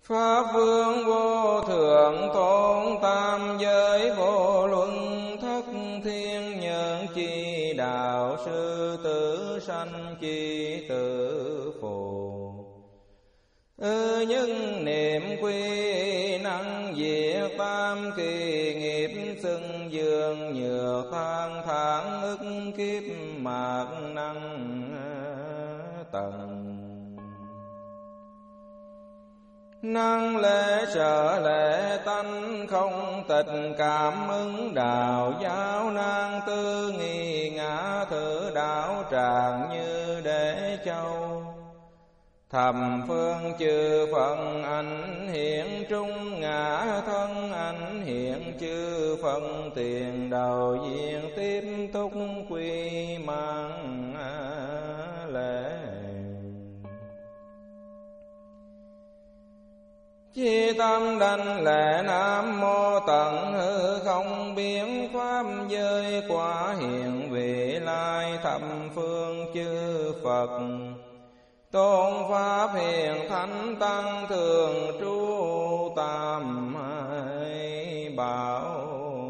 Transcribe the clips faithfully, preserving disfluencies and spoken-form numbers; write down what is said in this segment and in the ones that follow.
Pháp vương vô thượng tôn tam giới vô luân thất thiên nhân chi đạo sư tử sanh chi tử phù. Ư nhân niệm quy năng diệt tam kỳ nghiệp xưng dương nhược than thản ức kiếp mạc năng tầng. Năng lễ sợ lễ tánh không tịch cảm ứng đạo giáo nan tư nghi ngã thử đạo tràng như đế châu. Thầm phương chư Phật ảnh hiện trung ngã thân ảnh hiện chư Phật tiền đầu diện tiếp tục quy mang lễ. Chi tâm đảnh lễ Nam Mô Tận Hư Không Biến Pháp giới quả hiện vị lai thập phương chư Phật. Tôn Pháp hiện thánh tăng thường trú tam hải bảo.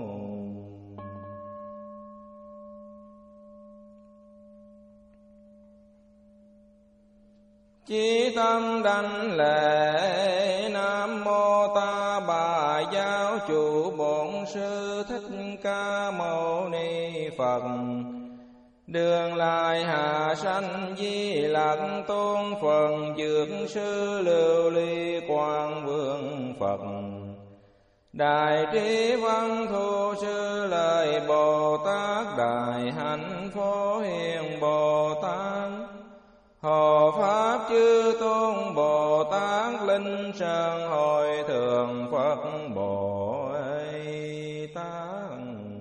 Chí tâm đảnh lễ Nam Mô Ta Bà Giáo Chủ Bổn Sư Thích Ca Mâu Ni Phật. Đường lại hạ sanh Di Lặc Tôn Phần Dược Sư Lưu Ly Quang Vương Phật. Đại Trí Văn Thu Sư Lời Bồ Tát. Đại Hạnh Phổ Hiền Bồ Tát. Hộ Pháp Chư Tôn Bồ Tát. Linh Sơn Hội Thượng Phật Bồ Tát.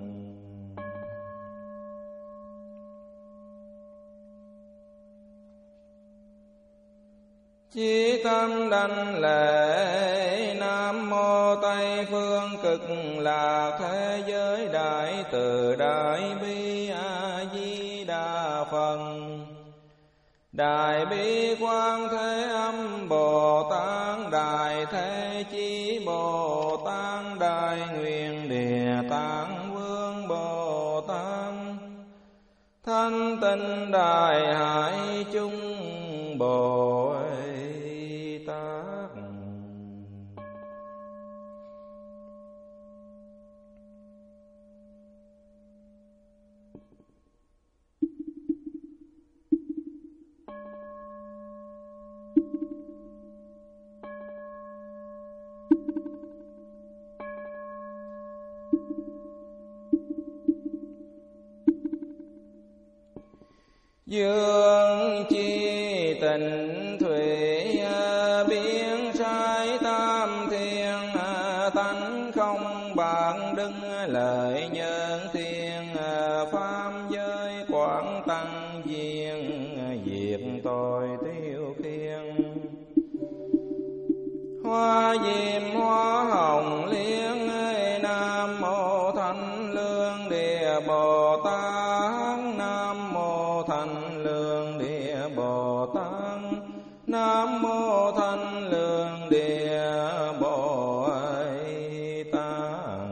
Chí tâm đảnh lễ Nam Mô Tây Phương Cực Lạc Thế Giới Đại Từ Đại Bi A Di Đà Phật. Đại Bi Quang Thế Âm Bồ Tát. Đại Thế Chí Bồ Tát. Đại Nguyện Địa Tạng Vương Bồ Tát. Thanh Tịnh Đại Hải Chung Bồ Tát. Dương chi tình thủy biến sai tam thiên. Tánh không bạn đứng lợi nhân thiên. Pháp giới quảng tăng viên. Diệt tội tiêu khiên. Hoa diệm hoa hồng liên. Nam Mô Thanh Lương Địa Bồ Tát. Nam Mô Thanh Lương Địa Bồ Tát. Nam Mô Thanh Lương Địa Bồ Tát.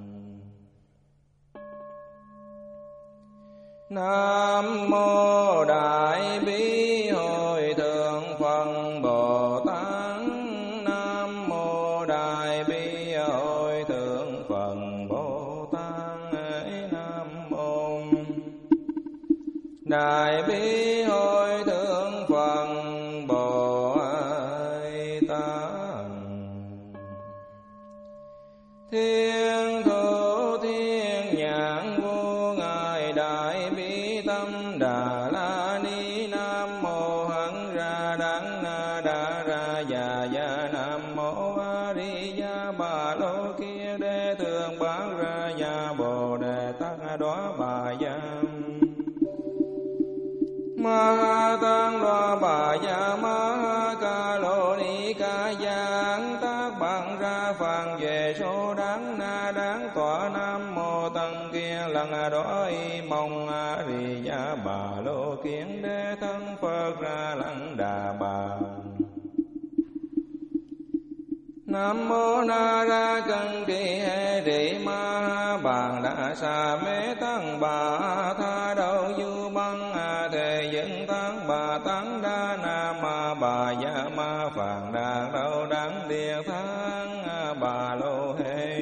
Nam Mô Đại Bi Hội Thượng Phật Bồ Tát. Nam Mô Đại Bi Hội Thượng Phật Bồ Tát. Nam Mô Đại Bi Hội Thượng Phật Bồ Tát. Thiên thủ thiên nhãn vô ngài Đại Bi Tâm Đà La Ni. Nam Mô Hằng Ra Đắng Na Đa Ra Già Già. Nam Mô A Di Đà Bà Lô Kia Đế Thượng Bán Ra Già Bồ Đề Tát Đoá Bà Gia. Ma Ha Tát Đoá Bà Gia. Ma Ha Ca Lô Ni Ca Giang Tác Bằng Ra Phàn Về Số Đáng Na Đáng Tọa. Nam Mô Tăng Kia Lần Đoá Y Mong A Di Đà Bà Lô Kiến Đế Thân Phật Ra Lăng Đà Bà. Nam mô Na Ra Cân Trì Hệ Rị Ma Bàn Đà Sa Mê Tăng Bà Tha Đầu Du Băng A Thề Dân Tăng Bà Tăng Đa Nam Ma Bà Gia Ma Phạn Đàn Đầu Đăng Địa Thang Bà Lô Hê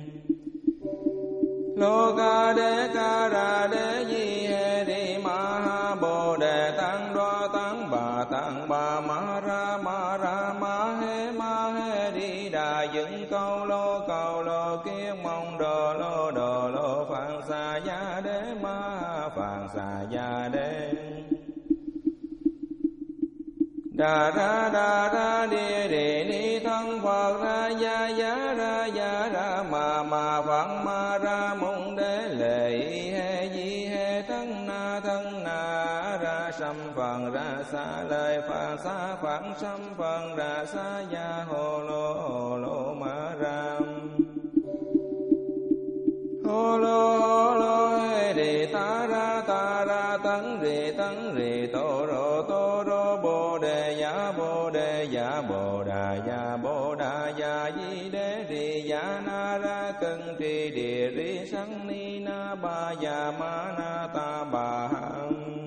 Lô Ca Đế Ca Ra Đế Di Hê Rị Ma Bồ Đề Tăng Đoa Tăng Bà Tăng Bà Ma Ra Ma Ra Ma Hê Ma Hê Đi Đà Dựng Câu Lô Câu Lô Kiết Mong Đồ Lô Đồ Lô Phạn Xà Gia Đế Ma Phạn Xà Gia Đế Đà Ra Đà Ra Địa Địa Ni Thân Phật Ra Gia Giá Ra Gia Ra Ma Ma Phạn Ma Ra Môn Đế Lệ Hê Di Hê Thân Na Thân Na Ra Sâm Phần Ra Sa Lời Phạn Sa Phạn Sâm Phần Ra Sa Gia Hồ Lô Hồ Lô Ma Ram Hồ Lô Hồ Lô Hê Rị Ta Ra Ta Ra Tấn Rị Tấn Rị Tô Rô Tô Rô Bồ Đề Giá Bồ Đề Giá Bồ Đà Giá Bồ Đà Giá Di Đế Rị Giá Na Ra Cân Trì Địa Rị Sanh Ni Na Ba Gia Ma Na Ta Bà Hằng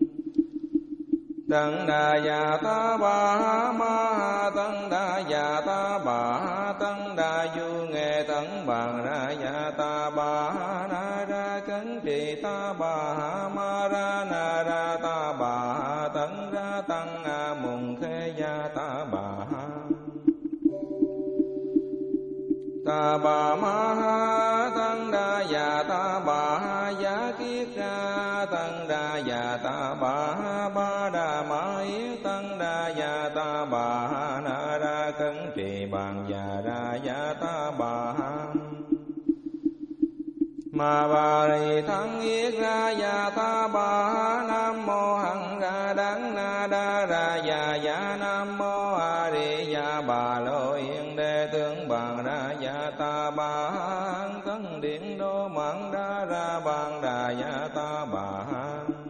Tăng Đà Già Ta Bà Ha Ma Ha Tăng Đà Già Ta Bà Ha Tăng Đà Du Nghệ Tấn Bàn Ra Già Ta Bà Ha Na Ra Cấn Trì Ta Bà Ha Ma Ra Na Ra Ta Bà Ha Tấn Ra Tăng A Mùng Khê Gia Ta Bà Ha Ta Bà Ma Ha Tăng Đà Già Ta Bà Ha Giá Kiết Ra Tăng Đà Già Ta Bà Ha Ba Đà Ma Yết Tăng Đà Già Ta Bà Ha Na Ra Cấn Trì Bàn Già Ra Già Ta Bà Ha Ma Bà Rì Thắng Yết Ra Già Ta Bà Ha Nam Mô Hằng Ra Đắng Na Đa Ra Già Già Nam Mô A Di Đà Bà Lô Yên Đế Tướng Bàn Ra Già Ta Bà Ha Tấn Điện Đô Mạng Đa Ra Bàn Đà Già Ta Bà Ha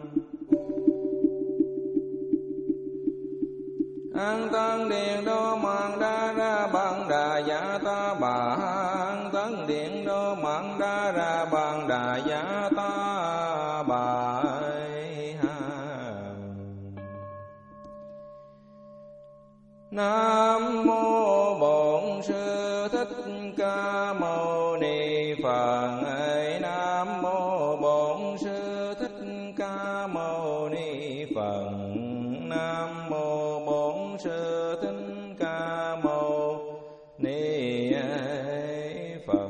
An Tân Điện Đô Mạng Đa Ra Bàn Đà Già Ta Bà Ha An Tân Điện Đô Mạng Đa Ra Bàn Đà Già Ta Bà Ha Nam Mô Bổn Sư Thích Ca Mâu Ni Phật. Nam Mô Bổn Sư Thích Ca Mâu Ni Phật. Nam Mô Bổn Sư Thích Ca Mâu Ni Phật.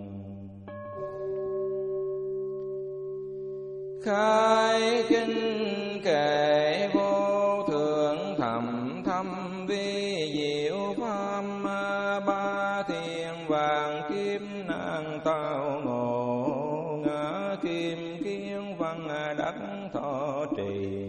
Khai kinh kệ vô thượng thầm thâm vi diệu pháp, ba thiên vàng kim nan tao ngộ, ngã kim kiên văn đắc thọ trì.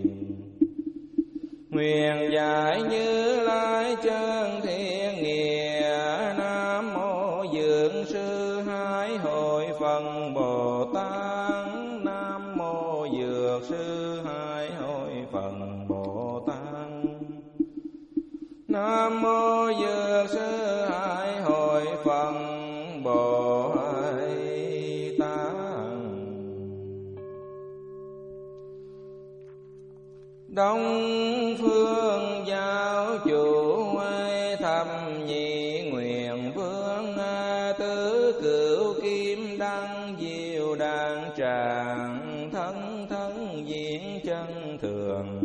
Nguyện giải Như Lai chân thiên nghĩa, Nam Mô Dược Sư Hải Hội Phật Bồ Tát. Nam Mô Dược Sư Hải Hội Phật Bồ Tát. Nam Mô Dược Sư Hải Hội Phật Bồ Tát. Đông phương giáo chủ thâm nhị nguyện vương, tứ cửu kim đăng diệu đàn tràng, thân thân diễn chân thường.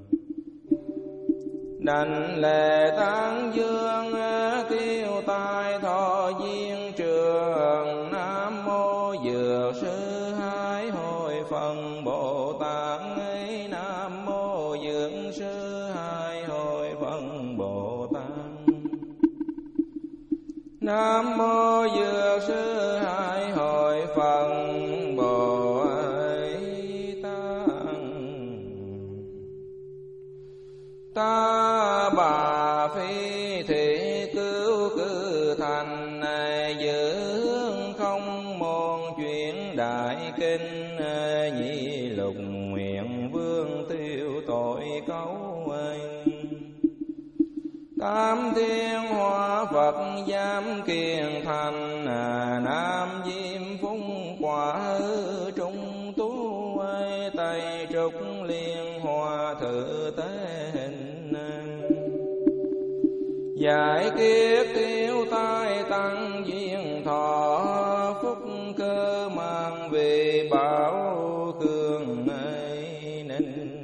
Đảnh lễ tán dương tiêu tai thọ duyên trường. Nam Mô Dược Sư Hải Hội Phật Bồ Tát. Nam Mô Dược Sư Hải Hội Phật Bồ Tát. Nam Mô Dược Sư Hải Hội Phật Bồ Tát. Ta bà phi thị cứu cư thành, giữ hướng không môn chuyển đại kinh. Nhị lục nguyện vương tiêu tội cấu. Tam thiên hóa Phật giám kiền thành, Nam diêm phúng quả hư trung tú ơi, Tây trúc liên hoa thử tế hình. Giải kiết tiêu tai tăng duyên thọ, phúc cơ mang về bảo khương ấy ninh.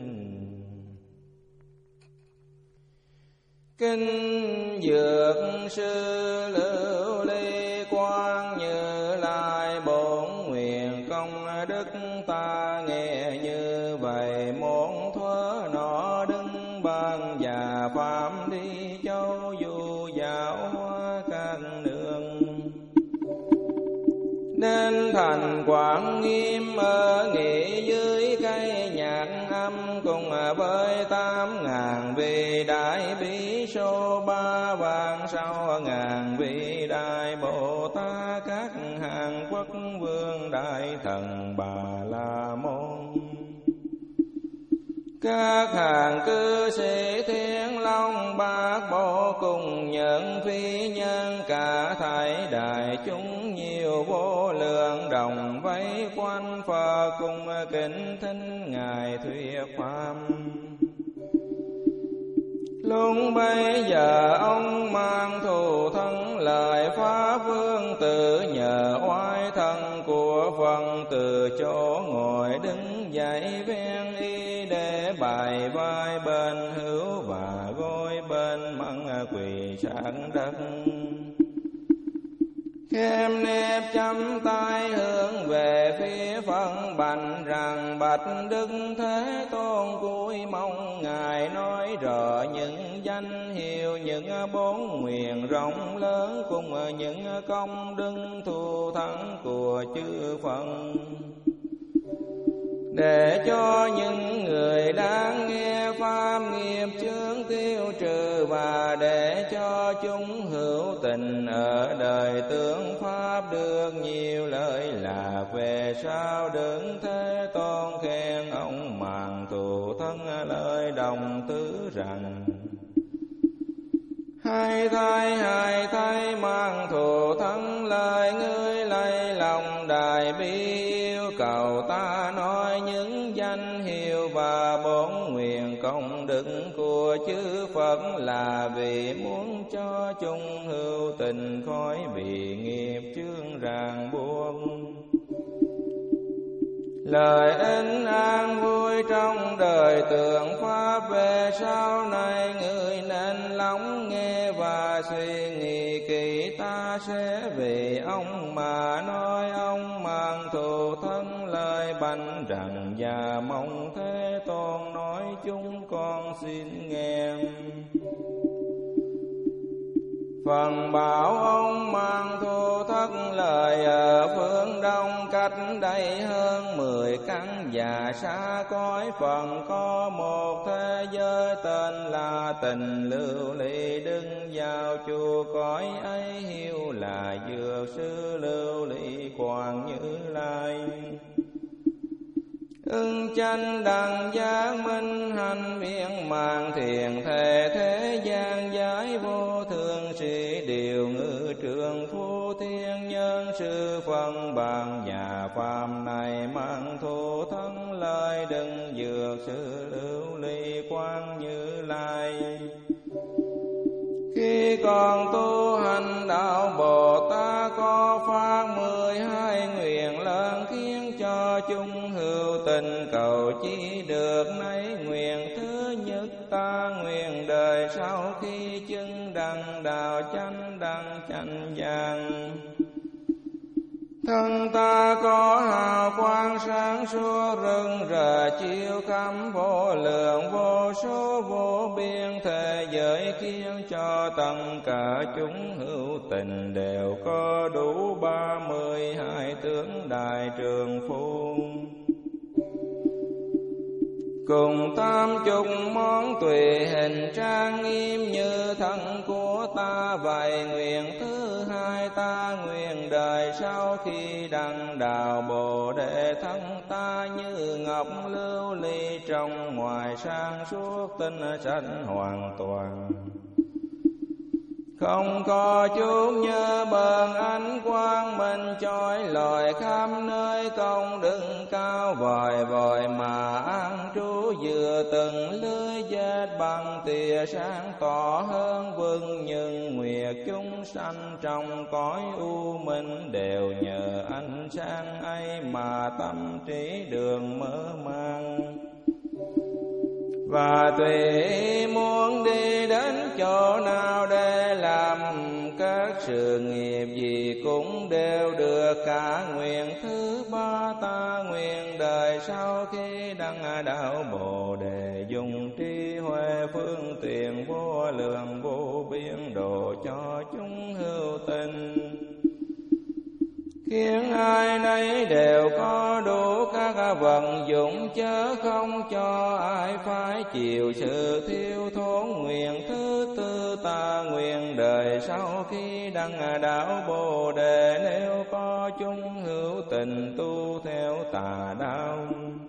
Kinh Dược Sư Lưu Ly Quang Như Lai bổn nguyện công đức ta nghe như vậy, muốn thuở nọ đứng ban già phạm đi châu du dạo hoa các nương. Nên thành Quảng Nghiêm ở nghỉ dưới cây nhạc âm, cùng với tám ngàn vị đại bi số ba vạn sáu ngàn vị đại Bồ Tát, các hàng quốc vương đại thần Bà La Môn, các hàng cư sĩ Thiên Long Bát Bộ, cùng nhận phi nhân cả thảy đại chúng nhiều vô lượng, đồng vây quanh Phật cùng kính thính ngài thuyết pháp. Lúc bấy giờ ông mang thù thân lời pháp vương tử, nhờ oai thân của Phật từ chỗ ngồi đứng dậy ven y, để bài vai bên hữu và gối bên mặt quỳ sát đất. Khêm nếp chắp tay hướng về phía Phật bạch rằng, bạch Đức Thế Tôn cúi mong ngài nói rõ những danh hiệu, những bốn nguyện rộng lớn, cùng những công đức thù thắng của chư Phật, để cho những người đang nghe pháp nghiệp chướng tiêu trừ, và để cho chúng hữu tình ở đời tướng pháp được nhiều lợi lạc. Về sau đứng Thế Tôn khen ông màng thù thân lời đồng tứ rằng, hai thay hai thay mang thù thân lời, ngươi lấy lòng đại bi yêu cầu ta nói những danh hiệu và bốn nguyện công đức của chư Phật, là vì muốn cho chúng hữu tình khỏi bị nghiệp chướng ràng buộc. Lời ân an vui trong đời tượng pháp, về sau này người nên lắng nghe và suy nghĩ kỹ. Ta sẽ vì ông mà nói, ông mang thù thân lời bạch rằng, và mong Thế Tôn nói chúng con xin nghe. Phần bảo ông mang thù thất lời ở phương đông, cách đây hơn mười căn và xa cõi. Phần có một thế giới tên là Tình Lưu Ly, đứng vào chùa cõi ấy hiệu là Dược Sư Lưu Ly Quang Như Lai. Ưng chánh đẳng giác minh hành miệng mạng, thiền thể thế gian giải vô thường sĩ, điều ngự trường phu thiên nhân sư phân bằng. Nhà phàm này mang thù thân lời, đừng Dược Sư Lưu Ly Quang Như Lai. Khi còn tu hành đạo Bồ Tát, có phát mười hai nguyện lớn, khiến cho chúng hữu tình cầu chi được nấy nguyện. Thứ nhất, ta nguyện đời sau khi chứng đăng đạo chánh đăng chánh giác, thân ta có hào quang sáng suốt rực rỡ chiếu khắp vô lượng vô số vô biên thế giới, khiến cho tất cả chúng hữu tình đều có đủ ba mươi hai tướng đại trường phu, cùng tam chục món tùy hình trang nghiêm như thân của ta. Vậy nguyện thứ hai, ta nguyện đời sau khi đăng đạo Bồ Đề, thân ta như ngọc lưu ly, trong ngoài sáng suốt tinh sạch hoàn toàn. Không có chút nhớ bờn ánh quang minh chói lọi khắp nơi, công đức cao vời vời mà an trú vừa từng lưới vết bằng tia sáng tỏ hơn vương nhân nguyệt. Chúng sanh trong cõi u minh đều nhờ ánh sáng ấy mà tâm trí đường mở mang, và tùy muốn đi đến chỗ nào để làm các sự nghiệp gì cũng đều được cả. Nguyện thứ ba ta nguyện đời sau khi đăng đạo Bồ Đề, dùng trí huệ phương tiện vô lượng vô biên độ cho chúng hữu tình, khiến ai nấy đều có đủ các vận dụng, chớ không cho ai phải chịu sự thiếu thốn. Nguyện thứ tư ta nguyện đời sau khi đăng đạo Bồ Đề, nếu có chúng hữu tình tu theo tà đạo,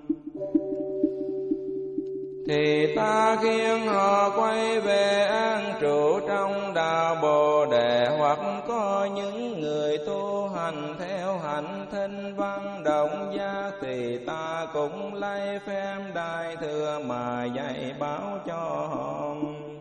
thì ta khiến họ quay về an trụ trong đạo Bồ Đề. Hoặc có những người tu hành theo hạnh thinh văn động giác, thì ta cũng lấy phép đại thừa mà dạy bảo cho họ.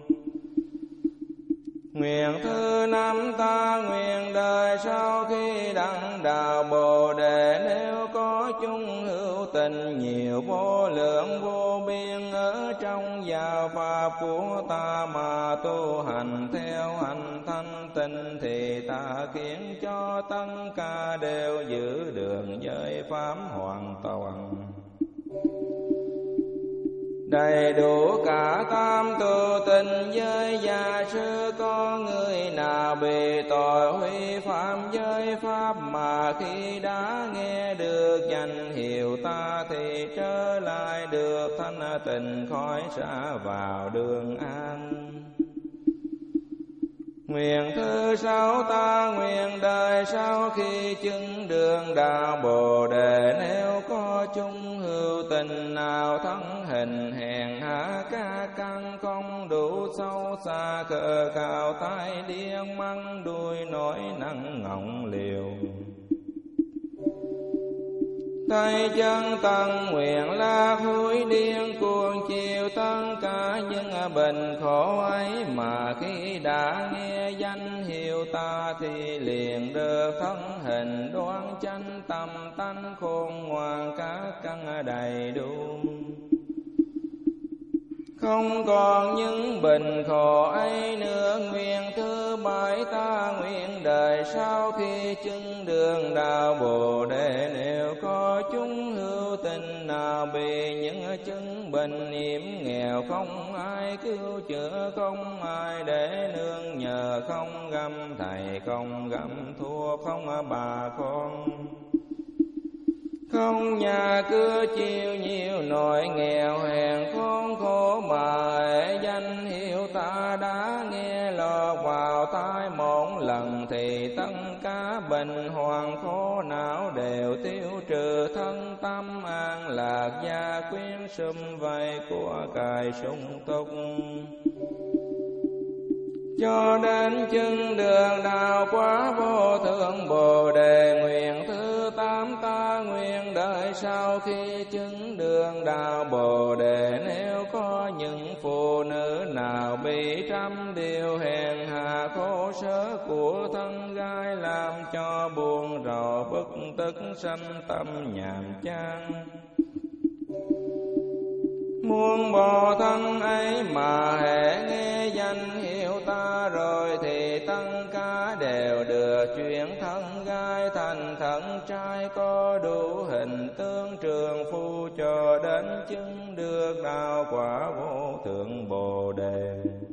Nguyện thứ năm ta nguyện đời sau khi đăng đạo Bồ Đề, nếu có chung hữu tình nhiều vô lượng vô biên ở trong giáo pháp của ta mà tu hành theo hành thanh tịnh, thì ta khiến cho tất cả đều giữ đường giới pháp hoàn toàn, đầy đủ cả tam tu tình giới. Gia sư có người nào bị tội huy phạm giới pháp, mà khi đã nghe được danh hiệu ta thì trở lại được thanh tịnh, khỏi xa vào đường an. Nguyện thứ sáu ta nguyện đời sau khi chứng đường đạo Bồ Đề, nếu có chung hữu tình nào thân hình hèn hạ, các căn không đủ sâu xa, khờ khào tai điên măng đuôi nổi nặng ngọng liều, tay chân tăng nguyện lạc hối điên cuồng chiều tất cả những bệnh khổ ấy, mà khi đã nghe danh hiệu ta thì liền được thân hình đoan chánh, tâm tánh khôn ngoan các căn đầy đủ, không còn những bệnh khổ ấy nữa. Nguyện thứ bảy ta nguyện đời sau khi chứng đường đạo Bồ Đề, nếu có chúng hữu tình nào bị những chứng bệnh hiểm nghèo, không ai cứu chữa, không ai để nương nhờ, không găm thầy, không găm thuốc, không bà con, không nhà cửa chịu nhiều nỗi nghèo hèn khốn khổ, mà hệ danh hiệu ta đã nghe lọt vào tai một lần, thì tất cả bệnh hoạn khổ não đều tiêu trừ, thân tâm an lạc, gia quyến sum vầy của cải sung túc, cho đến chứng đường đạo quả vô thượng Bồ Đề. Nguyện thứ tám ta nguyện đời sau khi chứng đường đạo Bồ Đề, nếu có những phụ nữ nào bị trăm điều hèn hạ khổ sở của thân gái, làm cho buồn rầu bức tức sanh tâm nhàm chán, muốn bỏ thân ấy mà hễ nghe danh hiệu ta rồi, thì tất cả đều được chuyển thân gái thành thân trai, có đủ hình tướng trường phu, cho đến chứng được đạo quả vô thượng Bồ Đề.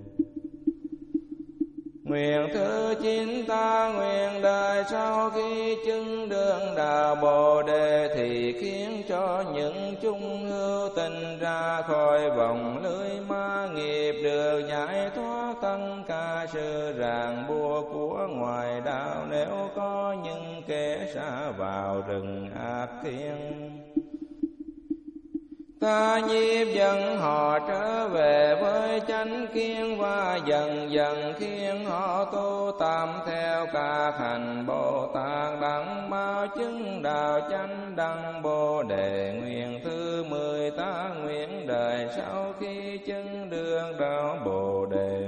Nguyện thứ chín ta nguyện đời sau khi chứng đường đạo Bồ Đề, thì khiến cho những chung hữu tình ra khỏi vòng lưới ma nghiệp, được giải thoát tất cả sự ràng buộc của ngoài đạo. Nếu có những kẻ xa vào rừng ác thiên, Ta nhiếp dẫn họ trở về với chánh kiến, và dần dần khiến họ tu tam theo các hành Bồ Tát, đặng mau chứng đạo chánh đăng Bồ Đề. Nguyện thứ mười ta nguyện đời sau khi chứng được đạo Bồ Đề,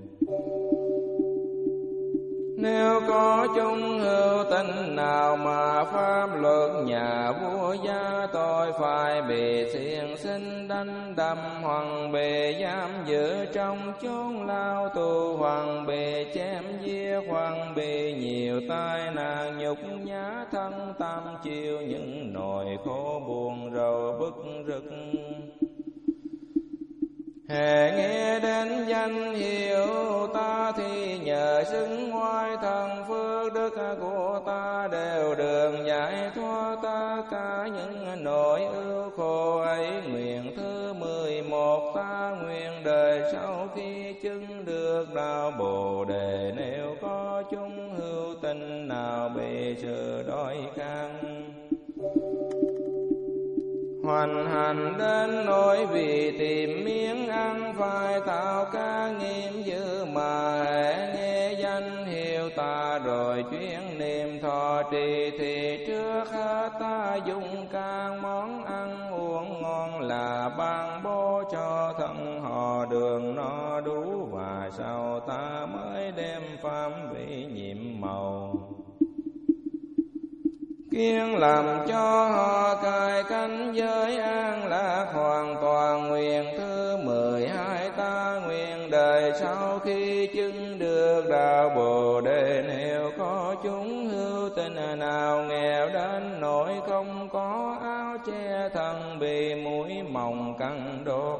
nếu có chung hữu tình nào mà pháp luật nhà vua gia tội, phải bị xiềng sinh đánh đâm, hoặc bị giam giữ trong chốn lao tù, hoặc bị chém giết, hoặc bị nhiều tai nạn nhục nhã, thân tâm chịu những nỗi khổ buồn rầu bức rứt. Hễ nghe đến danh hiệu ta thì nhờ xưng ngoại thần phước đức của ta, đều được giải thoát tất cả những nỗi ưu khổ ấy. Nguyện thứ mười một ta nguyện đời sau khi chứng được đạo Bồ Đề, nếu có chung hữu tình nào bị sự đói khát, hoàn hành đến nỗi vì tìm miếng ăn, phải tạo ca nghiêm dữ mà hễ nghe danh hiệu ta rồi chuyên niệm thọ trì, thì trước hết ta dùng các món ăn uống ngon là ban bố cho thân họ đường no đủ, và sau ta mới đem pháp vị nhiệm màu kiêng làm cho họ cài cánh giới an lạc hoàn toàn. Nguyện thứ mười hai ta nguyện đời sau khi chứng được đạo Bồ Đề, nếu có chúng hữu tình nào nghèo đến nỗi không có áo che thân, bị mũi mồng cắn đốt,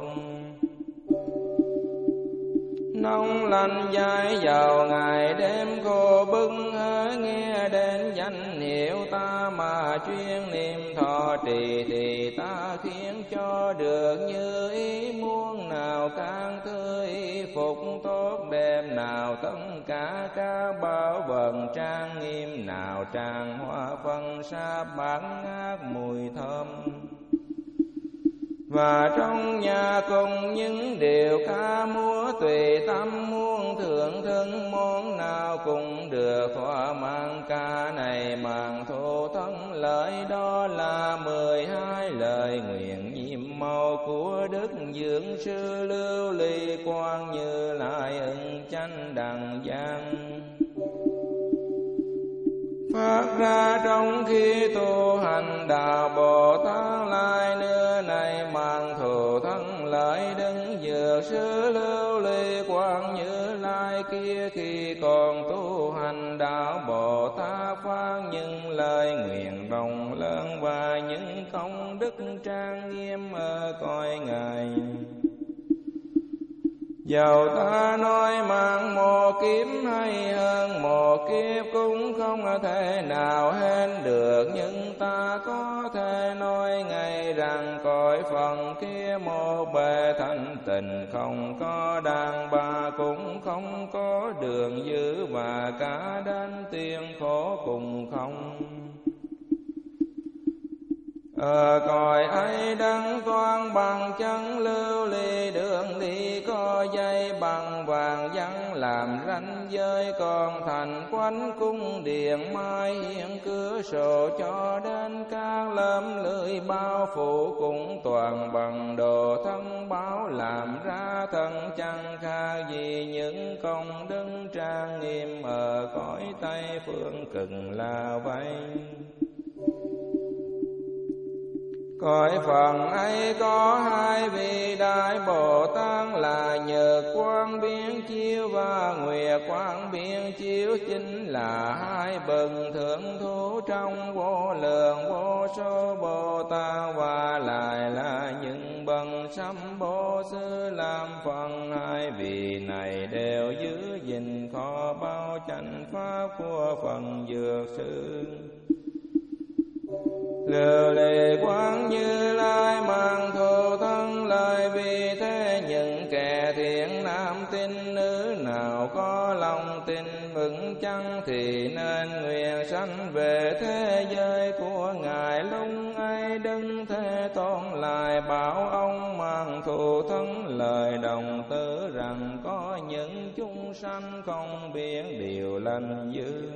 nông lạnh dãi dầu ngày đêm khô bức, hễ nghe đến danh hiệu ta mà chuyên niệm thọ trì, thì ta khiến cho được như ý muốn, nào càng tươi phục tốt đẹp, nào tất cả các bảo vật trang nghiêm, nào tràng hoa phân sa bát ngát mùi thơm. Và trong nhà cùng những điều ca múa, tùy tâm muốn thưởng thức món nào cũng được thỏa mãn. Ca này màng thô thân lợi, đó là mười hai lời nguyện nhiệm màu của Đức Dưỡng Sư Lưu Ly Quang Như Lai ưng chánh đẳng giác, phát ra trong khi tu hành đạo Bồ Tát. Lai nữa này màng thù thân lợi đứng dược sư Lưu Ly Quang Như Lai kia, khi còn tu hành đạo Bồ Tát, phát những lời nguyện rộng lớn và những công đức trang nghiêm ở cõi Ngài. Dầu ta nói mạng một kiếp hay hơn một kiếp, cũng không thể nào hết được, nhưng ta có thể nói ngay rằng cõi phần kia một bề thanh tịnh, không có đàn bà cũng không có đường dữ, và cả đến tiền khổ cùng không. Ở cõi ấy đấng toan bằng chân lưu ly, đường đi có dây bằng vàng vắng làm ranh giới, còn thành quanh cung điện mai hiện cửa sổ, cho đến các lớp lưới bao phủ cũng toàn bằng đồ thân báo, làm ra thân chẳng khác gì những công đức trang nghiêm ở cõi Tây phương cực là vậy. Cõi phần ấy có hai vị đại Bồ Tát là Nhật Quang Biến Chiếu và Nguyệt Quang Biến Chiếu, chính là hai bậc thượng thủ trong vô lượng vô số Bồ Tát, và lại là những bậc sám Bồ Sư làm phần. Hai vị này đều giữ gìn kho báu chánh pháp của phần Dược Sư. Lưu Ly Quang Như Lai mang thù thân lời, vì thế những kẻ thiện nam tín nữ nào có lòng tin vững chăng, thì nên nguyện sanh về thế giới của Ngài lúc ấy. nay Đức Thế Tôn lại bảo ông mang thù thân lời đồng tử rằng có những chúng sanh không biết điều lành dữ,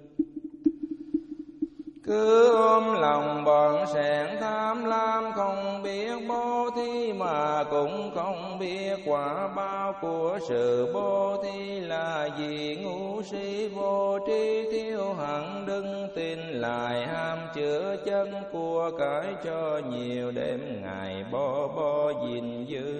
cứ ôm lòng bọn sẻn tham lam, không biết bố thí mà cũng không biết quả báo của sự bố thí là gì. Ngu si vô tri thiếu hẳn đừng tin lại, ham chữa chân của cải cho nhiều, đêm ngày bo bo gìn giữ.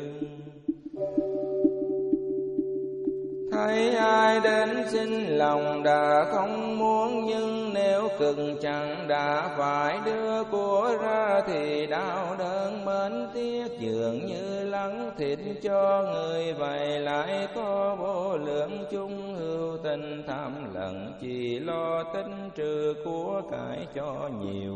Thấy ai đến xin lòng đã không muốn, nhưng nếu cực chẳng đã phải đưa của ra thì đau đớn mến tiếc, dường như lắng thịt cho người vậy. Lại có vô lượng chung hữu tình tham lần, chỉ lo tính trừ của cải cho nhiều,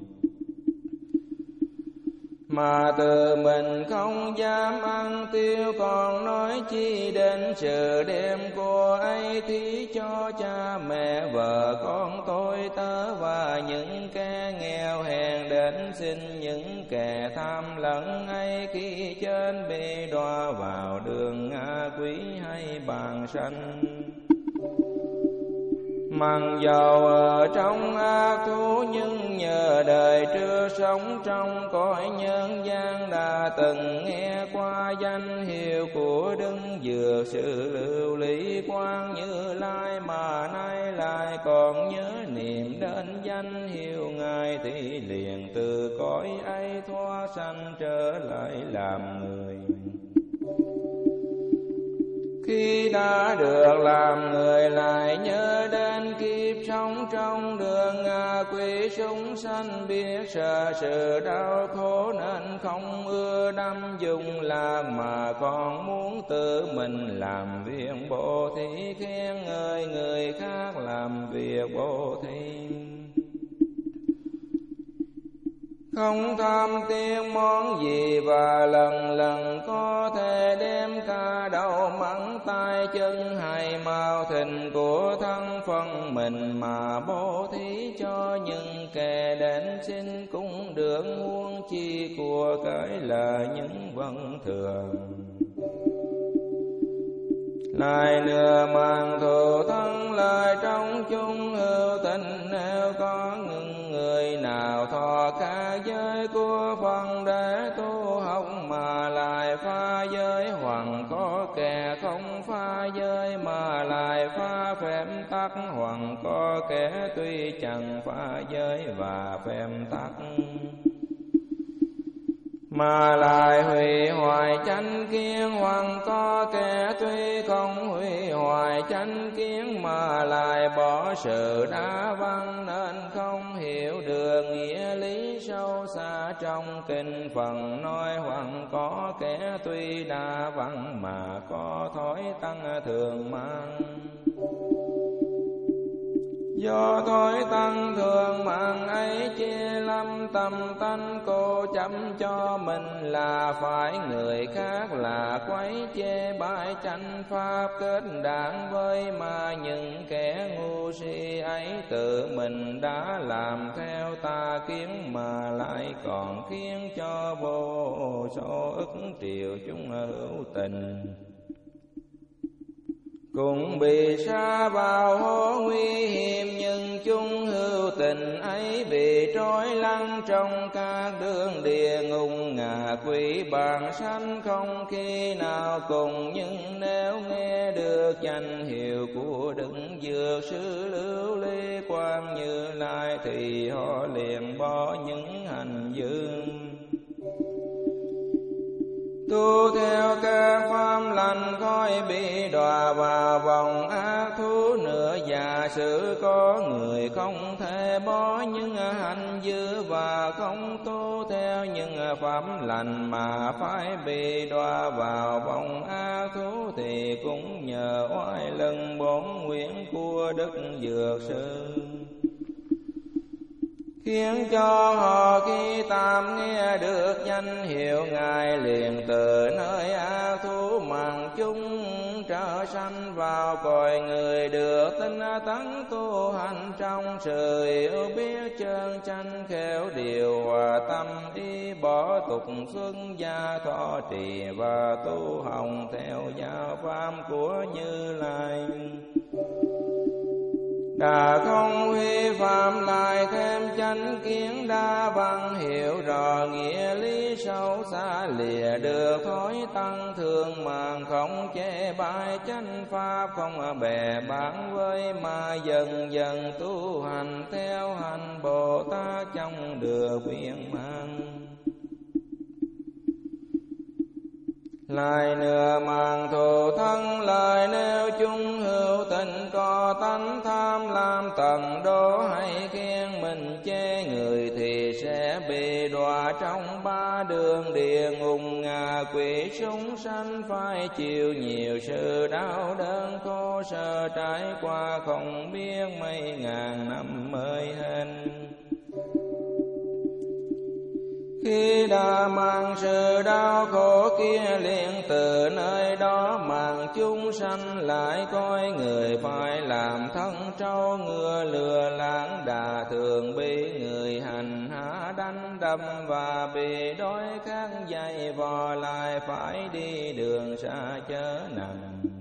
mà tự mình không dám ăn tiêu, còn nói chi đến sự đem của ấy thí cho cha mẹ vợ con tôi tớ, và những kẻ nghèo hèn đến xin những kẻ tham lẫn ấy, khi trên bị đọa vào đường ngạ quỷ hay bàn sanh. Mặc dầu ở trong ác thú, nhưng nhờ đời chưa sống trong cõi nhân gian, đã từng nghe qua danh hiệu của Đức Dược Sư Lưu Ly Quang Như Lai, mà nay lại còn nhớ niệm đến danh hiệu Ngài, thì liền từ cõi ấy thoát sanh trở lại làm người. Khi đã được làm người lại nhớ đến kiếp sống trong đường ngạ quỷ, chúng sanh biết sợ sự đau khổ nên không ưa đắm dùng lạc, mà còn muốn tự mình làm việc bố thí, khen ngợi người khác làm việc bố thí. Không tham tiếng món gì, và lần lần có thể đem cả đầu mắng tay chân hay mao thịt của thân phận mình mà bố thí cho những kẻ đến xin cũng được, huống chi của cái là những vân thường. Lại nữa mang thù thân lời trong chung hữu tình, nếu có những người nào thọ cả giới của phần để tu học mà lại phá giới, hoặc có kẻ không phá giới mà lại phá phép tắc, hoặc có kẻ tuy chẳng phá giới và phép tắc mà lại hủy hoại chánh kiến, hoặc có kẻ tuy không hủy hoại chánh kiến mà lại bỏ sự đa văn, nên không hiểu được nghĩa lý sâu xa trong kinh phần nói. Hoặc có kẻ tuy đa văn mà có thói tăng thường mang, do thói tăng thường mạng ấy chia lâm tâm tánh cô chấm cho mình là phải người khác là quấy chê bãi tranh pháp kết đảng với, mà những kẻ ngu si ấy tự mình đã làm theo tà kiến mà lại còn khiến cho vô số ức triệu chúng hữu tình cũng bị sa vào hố nguy hiểm. Nhưng chúng hữu tình ấy bị trói lăng trong các đường địa ngục ngạ quỷ bản sanh, không khi nào cùng. Nhưng nếu nghe được danh hiệu của Đức Dược Sư Lưu Ly Quang Như Lai thì họ liền bỏ những hành dương, tu theo các pháp lành, khỏi bị đọa vào vòng ác thú nữa. Giả sử có người không thể bỏ những hành dữ và không tu theo những pháp lành mà phải bị đọa vào vòng ác thú, thì cũng nhờ oai lừng bổn nguyện của Đức Dược Sư khiến cho họ khi tạm nghe được danh hiệu Ngài liền từ nơi ác thú mạng chúng trở sanh vào đạo, coi người được tinh tấn tu hành trong sự hiểu biết chân chánh, khéo điều hòa tâm ý, bỏ tục xuân gia thọ trì và tu hồng theo giáo pháp của Như Lai. Đà không huy phạm lại thêm chánh kiến, đa văn hiểu rõ nghĩa lý sâu xa, lìa được thói tăng thường màng, không chê bai chánh pháp, không bè bán với mà dần dần tu hành theo hành Bồ Tát trong được viên mãn. Lại nửa màng thù thân lời nêu chung hữu tình, có tánh tham lam tận đố, hay khen mình chê người thì sẽ bị đọa trong ba đường địa ngục. Ngạ quỷ chúng sanh phải chịu nhiều sự đau đớn khổ sở, trải qua không biết mấy ngàn năm mới hết. Khi đã mang sự đau khổ kia, liền từ nơi đó mang chúng sanh lại, coi người phải làm thân trâu ngựa, lừa lãng đà thường bị người hành hạ đánh đâm, và bị đói khát dày vò lại phải đi đường xa chớ nằm.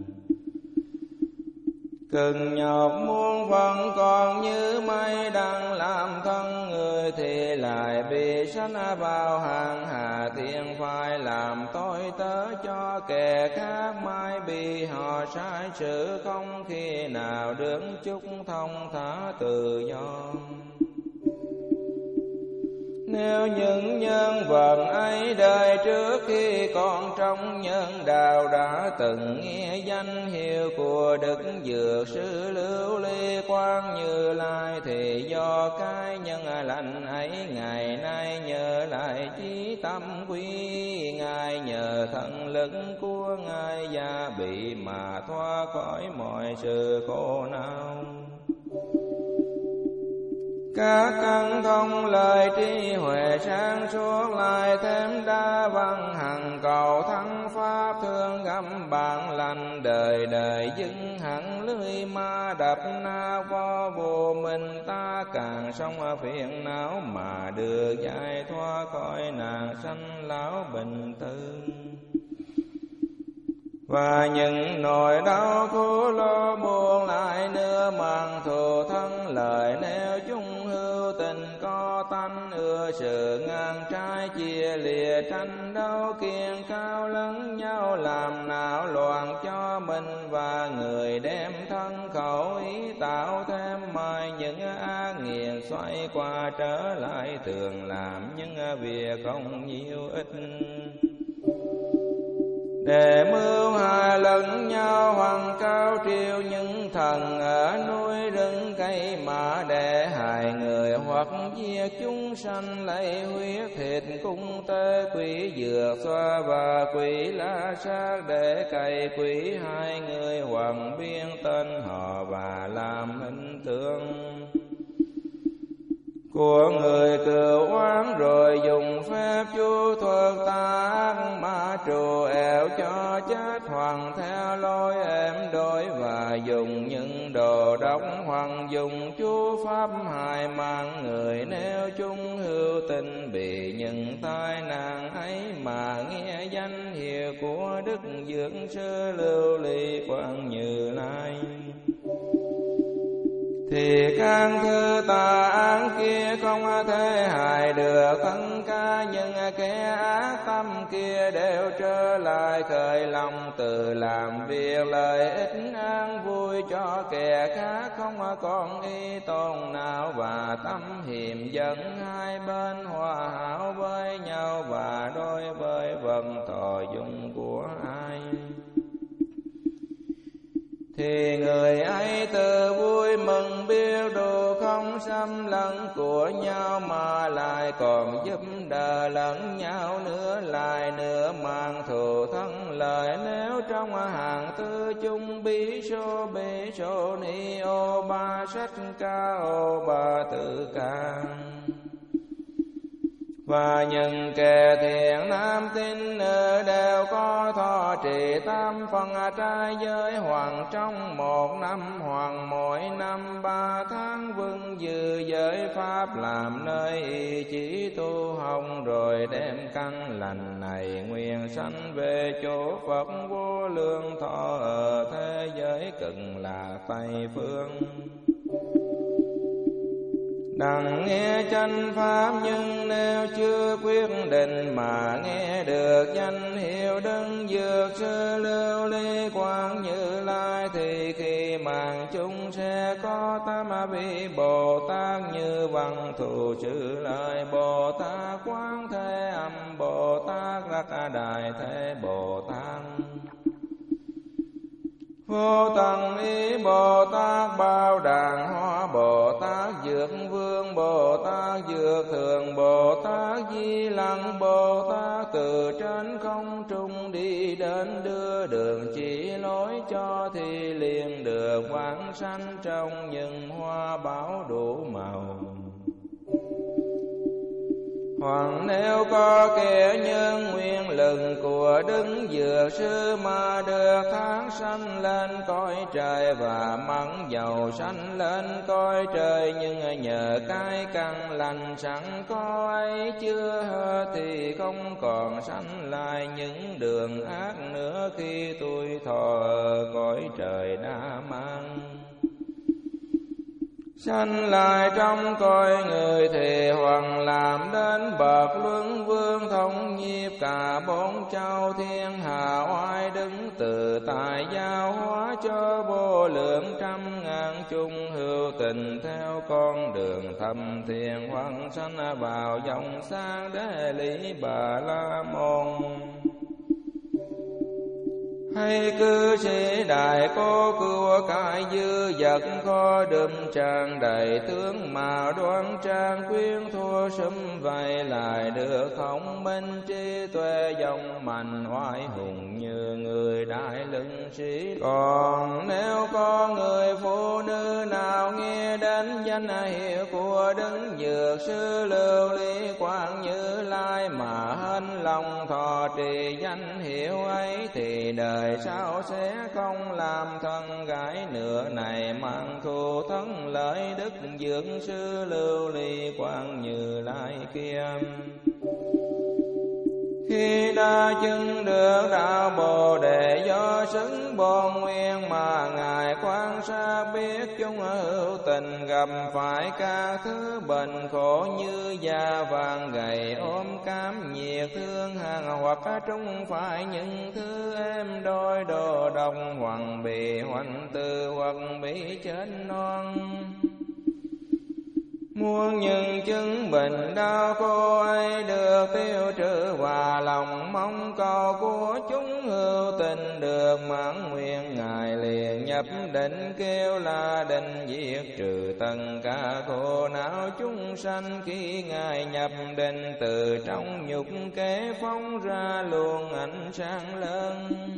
Cực nhọc muôn phần còn như mây đang làm thân người, thì lại bị sanh vào hàng hà thiên, phải làm tôi tớ cho kẻ khác, mai bị họ sai sự, không khi nào được chúc thông thả tự do. Nếu những nhân vật ấy đời trước khi còn trong nhân đạo đã từng nghe danh hiệu của Đức Dược Sư Lưu Ly Quang Như Lai, thì do cái nhân lành ấy ngày nay nhờ lại chí tâm quý, Ngài nhờ thần lực của Ngài gia bị mà thoát khỏi mọi sự khổ não. Các căn thông lời trí huệ sáng suốt, lại thêm đa văn hằng cầu thắng pháp, thương găm bản lành đời đời dưng hẳn lưới ma đập na vô vô mình. Ta càng sống phiền não mà được giải thoát khỏi nạn sanh lão bệnh tử, và những nỗi đau khổ lo buồn lại nữa mang thù thân lời nêu chung hữu tình, có tánh ưa sự ngang trái chia lìa tranh đấu, kiêng cao lẫn nhau làm não loạn cho mình và người, đem thân khẩu ý tạo thêm mai những ác nghiệt, xoay qua trở lại thường làm những việc không nhiều ích, để mưu hại lẫn nhau hoàng cao triều những thần ở núi rừng cây mà để hại người, hoặc giết chúng sanh lấy huyết thịt cung tế quỷ dược xoa và quỷ la sát, để cày quỷ hai người hoàng biên tên họ và làm hình tượng của người cừu oán, rồi dùng phép chu thuật tà ác ma trù ẻo cho chết hoàng theo lối êm đôi, và dùng những đồ độc hoặc dùng chú pháp hại mạng người, nếu chúng hữu tình bị những tai nạn ấy mà nghe danh hiệu của Đức Dược Sư Lưu Ly Quang Như Lai, thì các thứ tà ác kia không thể hại được tất cả những kẻ ác tâm kia, đều trở lại khởi lòng từ làm việc lợi ích an vui cho kẻ khác, không còn ý tôn nào, và tâm hiềm dẫn hai bên hòa hảo với nhau, và đối với vận thọ dụng của ai thì người ấy tự vui mừng biết đồ không xâm lấn của nhau, mà lại còn giúp đỡ lẫn nhau nữa. Lại nữa mang thù thân lời nếu trong hàng tư chung bí số bí số ni ô ba sách ca ô ba tự ca, Và những kẻ thiện nam tín nữ đều có thọ trì tam phần trai giới hoàng trong một năm, hoàng mỗi năm ba tháng vâng dự giới pháp làm nơi y chỉ tu học, rồi đem căn lành này nguyện sanh về chỗ Phật vô lượng thọ ở thế giới Cực Lạc Tây phương. Đặng nghe chánh pháp nhưng nếu chưa quyết định mà nghe được danh hiệu Đấng Dược Sư Lưu Ly Quang Như Lai, thì khi màng chúng sẽ có tam vị Bồ Tát như văn thù chữ Lợi Bồ Tát, Quán Thế Âm Bồ Tát, Đắc Đại Thế Bồ Tát, Vô Tận Ý Bồ Tát, Bao Đàn Hoa Bồ Tát, Dược Vương Bồ Tát, Dược Thường Bồ Tát, Di Lặc Bồ Tát, từ trên không trung đi đến đưa đường chỉ lối cho, thì liền được vãng sanh trong những hoa báo đủ màu. Hoặc nếu có kẻ nhân nguyên lực của Đức Dược Sư mà được tháng sanh lên cõi trời, và mắng dầu sanh lên cõi trời, nhưng nhờ cái căn lành sẵn có ấy chưa hết, thì không còn sanh lại những đường ác nữa khi tuổi thọ ở cõi trời đã mang. Sanh lại trong cõi người thì hoàng làm đến bậc luân vương, thống nhiếp cả bốn châu thiên hạ, oai đứng từ tại giáo hóa cho vô lượng trăm ngàn chung hữu tình theo con đường thâm thiền, hoàng sanh vào dòng sang Đế Lý Bà La Môn. Hay cư sĩ đại cô của cải dư vật kho đùm tràn đầy tướng mạo đoan trang, quyến thua sum vậy lại được thông minh trí tuệ dòng mạnh oai hùng như người đại lưng sĩ. Còn nếu có người phụ nữ nào nghe đến danh hiệu của Đức Dược Sư Lưu Ly Quang Như Lai mà hân lòng thọ trì danh hiệu ấy, thì đời sau sẽ không làm thân gái nữa này mang thù thân lợi Đức Dược Sư Lưu Ly Quang Như Lai kia. Khi đã chứng được đạo Bồ Đề do xứng bổn nguyên mà Ngài quan sát biết chúng hữu tình gặp phải các thứ bệnh khổ như da vàng gầy, ốm cám nhiệt thương hàng, hoặc trúng phải những thứ êm đôi đồ độc, hoặc bị hoành tử, hoặc bị chết non. Muôn những chứng bệnh đau khổ ấy được tiêu trừ, và lòng mong cầu của chúng hữu tình được mãn nguyện, Ngài liền nhập định kêu la định diệt trừ tất cả khổ não chúng sanh. Khi Ngài nhập định từ trong nhục kế phóng ra luồng ánh sáng lớn.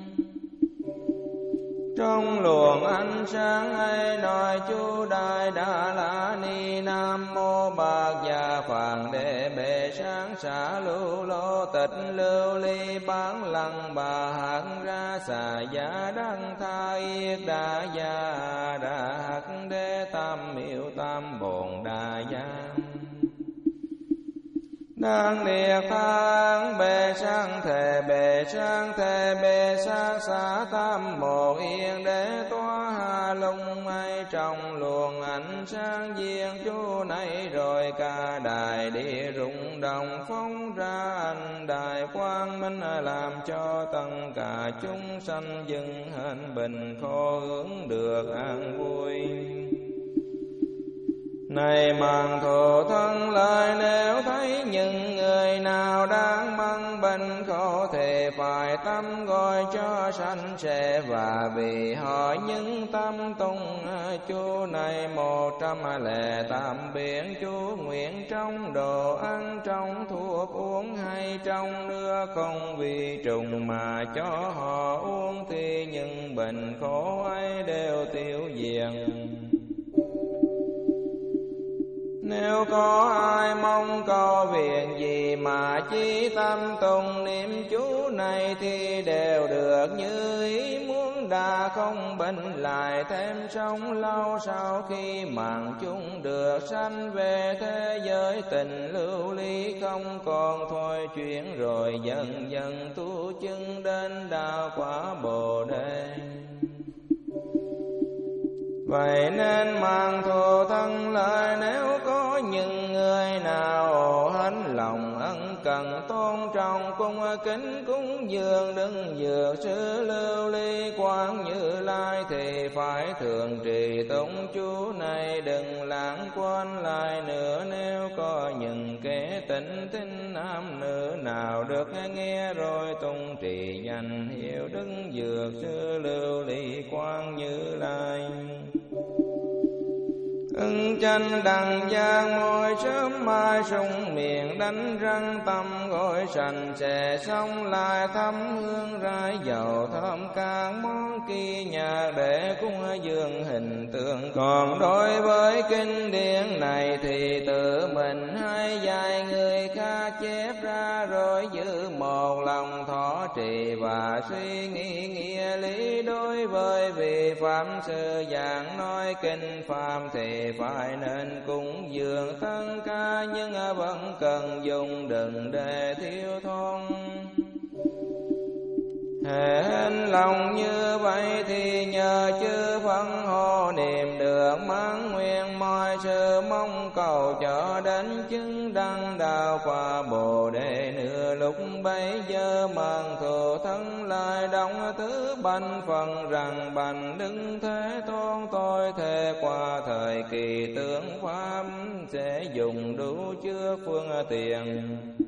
Trong luồng ánh sáng ấy nói chú Đại Đà La Ni Nam Mô Bạc Già Phạn Đề Bệ Sáng Xả Lưu Lô Tịch Lưu Ly Bán Lăng Bà Hạt Ra Xà Giá Đăng Tha Yết Đà Gia Đà Hạt Đế Tam Miệu Tam Bồn Đà Gia Đang liệt thang bề sang thể bề sang thể bề sang xá tam một yên đế toa hà lung ai trong luồng ánh sáng viên chú này, rồi cả đại địa rung động phóng ra ánh đại quang minh, làm cho tất cả chúng sanh dừng hạnh bình khổ hướng được an vui. Này màng thổ thân lại, nếu thấy những người nào đang mang bệnh khổ thì phải tâm gọi cho sanh sẽ, và vì họ những tâm tung chú này một trăm lẻ tám biển chú nguyện trong đồ ăn, trong thuốc uống hay trong nước không vì trùng mà cho họ uống, thì những bệnh khổ ấy đều tiêu diệt. Nếu có ai mong cầu việc gì mà chí tâm tùng niệm chú này thì đều được như ý muốn, đã không bệnh lại thêm sống lâu. Sau khi mạng chung được sanh về thế giới tình lưu ly, không còn thôi chuyển rồi dần dần tu chứng đến đạo quả Bồ Đề. Vậy nên mang thù thân lời, nếu có những người nào hết lòng ân cần tôn trọng cung kính cúng dường đứng dược sư Lưu Ly Quán Như Lai, thì phải thường trì tụng chú này đừng lãng quên lại nữa. Nếu có những kẻ tịnh tín nam nữ nào được nghe rồi tụng trì danh hiệu đứng dược sư Lưu Ly Quán Như Lai, ưng tranh đằng giang môi sớm mai sung miệng đánh răng tâm gối sành sẽ xong lại thấm hương rải dầu thơm các món kia nhạc để cúng dường hình tượng. Còn đối với kinh điển này thì tự mình hay dạy người khác chép ra rồi giữ một lòng thọ trì và suy nghĩ nghĩa lý. Đối với vị phạm sư giảng nói kinh pháp thì phải nên cúng dường thân ca, nhưng vẫn cần dùng đừng để thiếu thốn. Hên lòng như vậy thì nhờ chư phân hộ niệm được mãn nguyện mọi sự mong cầu cho đến chứng đăng đạo quả Bồ Đề. Nửa lúc bấy giờ mang thù thân lại đóng tứ banh phần rằng bành Đức Thế Tôn tôi thề qua thời kỳ tướng pháp sẽ dùng đủ chứa phương tiện,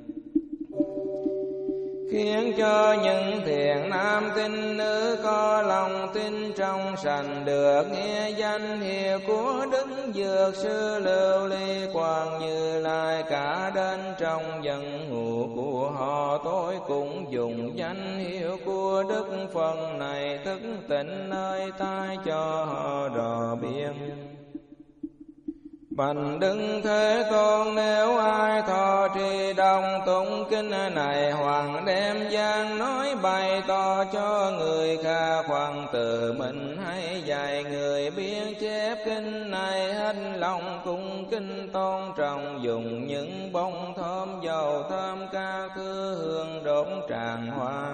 khiến cho những thiện nam tín nữ có lòng tin trong sạch được nghe danh hiệu của Đức Dược Sư Lưu Ly Quán Như Lai. Cả đến trong dân ngụ của họ tôi cũng dùng danh hiệu của Đức Phần này thức tỉnh nơi tai cho họ rõ biết. Bành Đức Thế Tôn nếu ai thọ trì đồng tụng kinh này, hoặc đem gian nói bày tỏ cho người khác, hoặc tự mình hay dạy người biết chép kinh này. Hết lòng cung kính tôn trọng dùng những bông thơm dầu thơm các thứ hương đốt tràng hoa.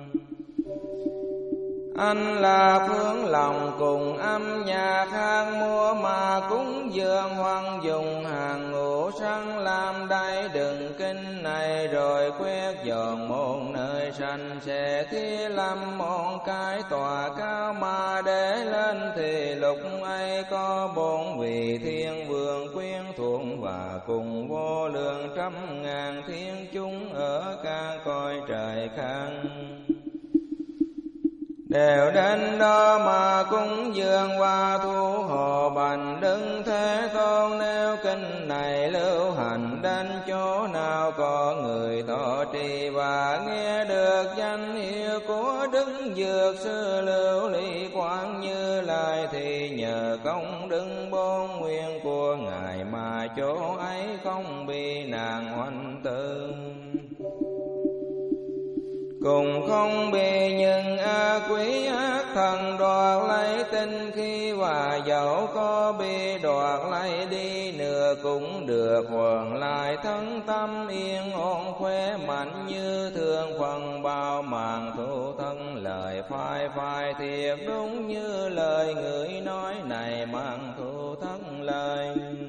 Anh là phương lòng cùng âm nhạc hát múa mà cúng dường, hoặc dùng hàng ngũ săn làm đáy đựng kinh này, rồi quét dọn một nơi sanh sẽ thi lâm một cái tòa cao mà để lên. Thì lúc ấy có bốn vị thiên vương quyến thuộc và cùng vô lượng trăm ngàn thiên chúng ở các cõi trời khác, đều đến đó mà cúng dường và thu hộ Bành Đức Thế Tôn. Nếu kinh này lưu hành đến chỗ nào có người thọ trì và nghe được danh hiệu của Đức Dược Sư Lưu Ly Quán Như Lai, thì nhờ công đức bốn nguyện của Ngài mà chỗ ấy không bị nạn hoành tử, cùng không bị những ác quý ác thần đoạt lấy tinh khí, và dẫu có bị đoạt lấy đi nữa cũng được hoàn lại thân tâm yên ổn khỏe mạnh như thường. Phần bao màng thu thân lời phai phai thiệt đúng như lời người nói này mang thu thân lời.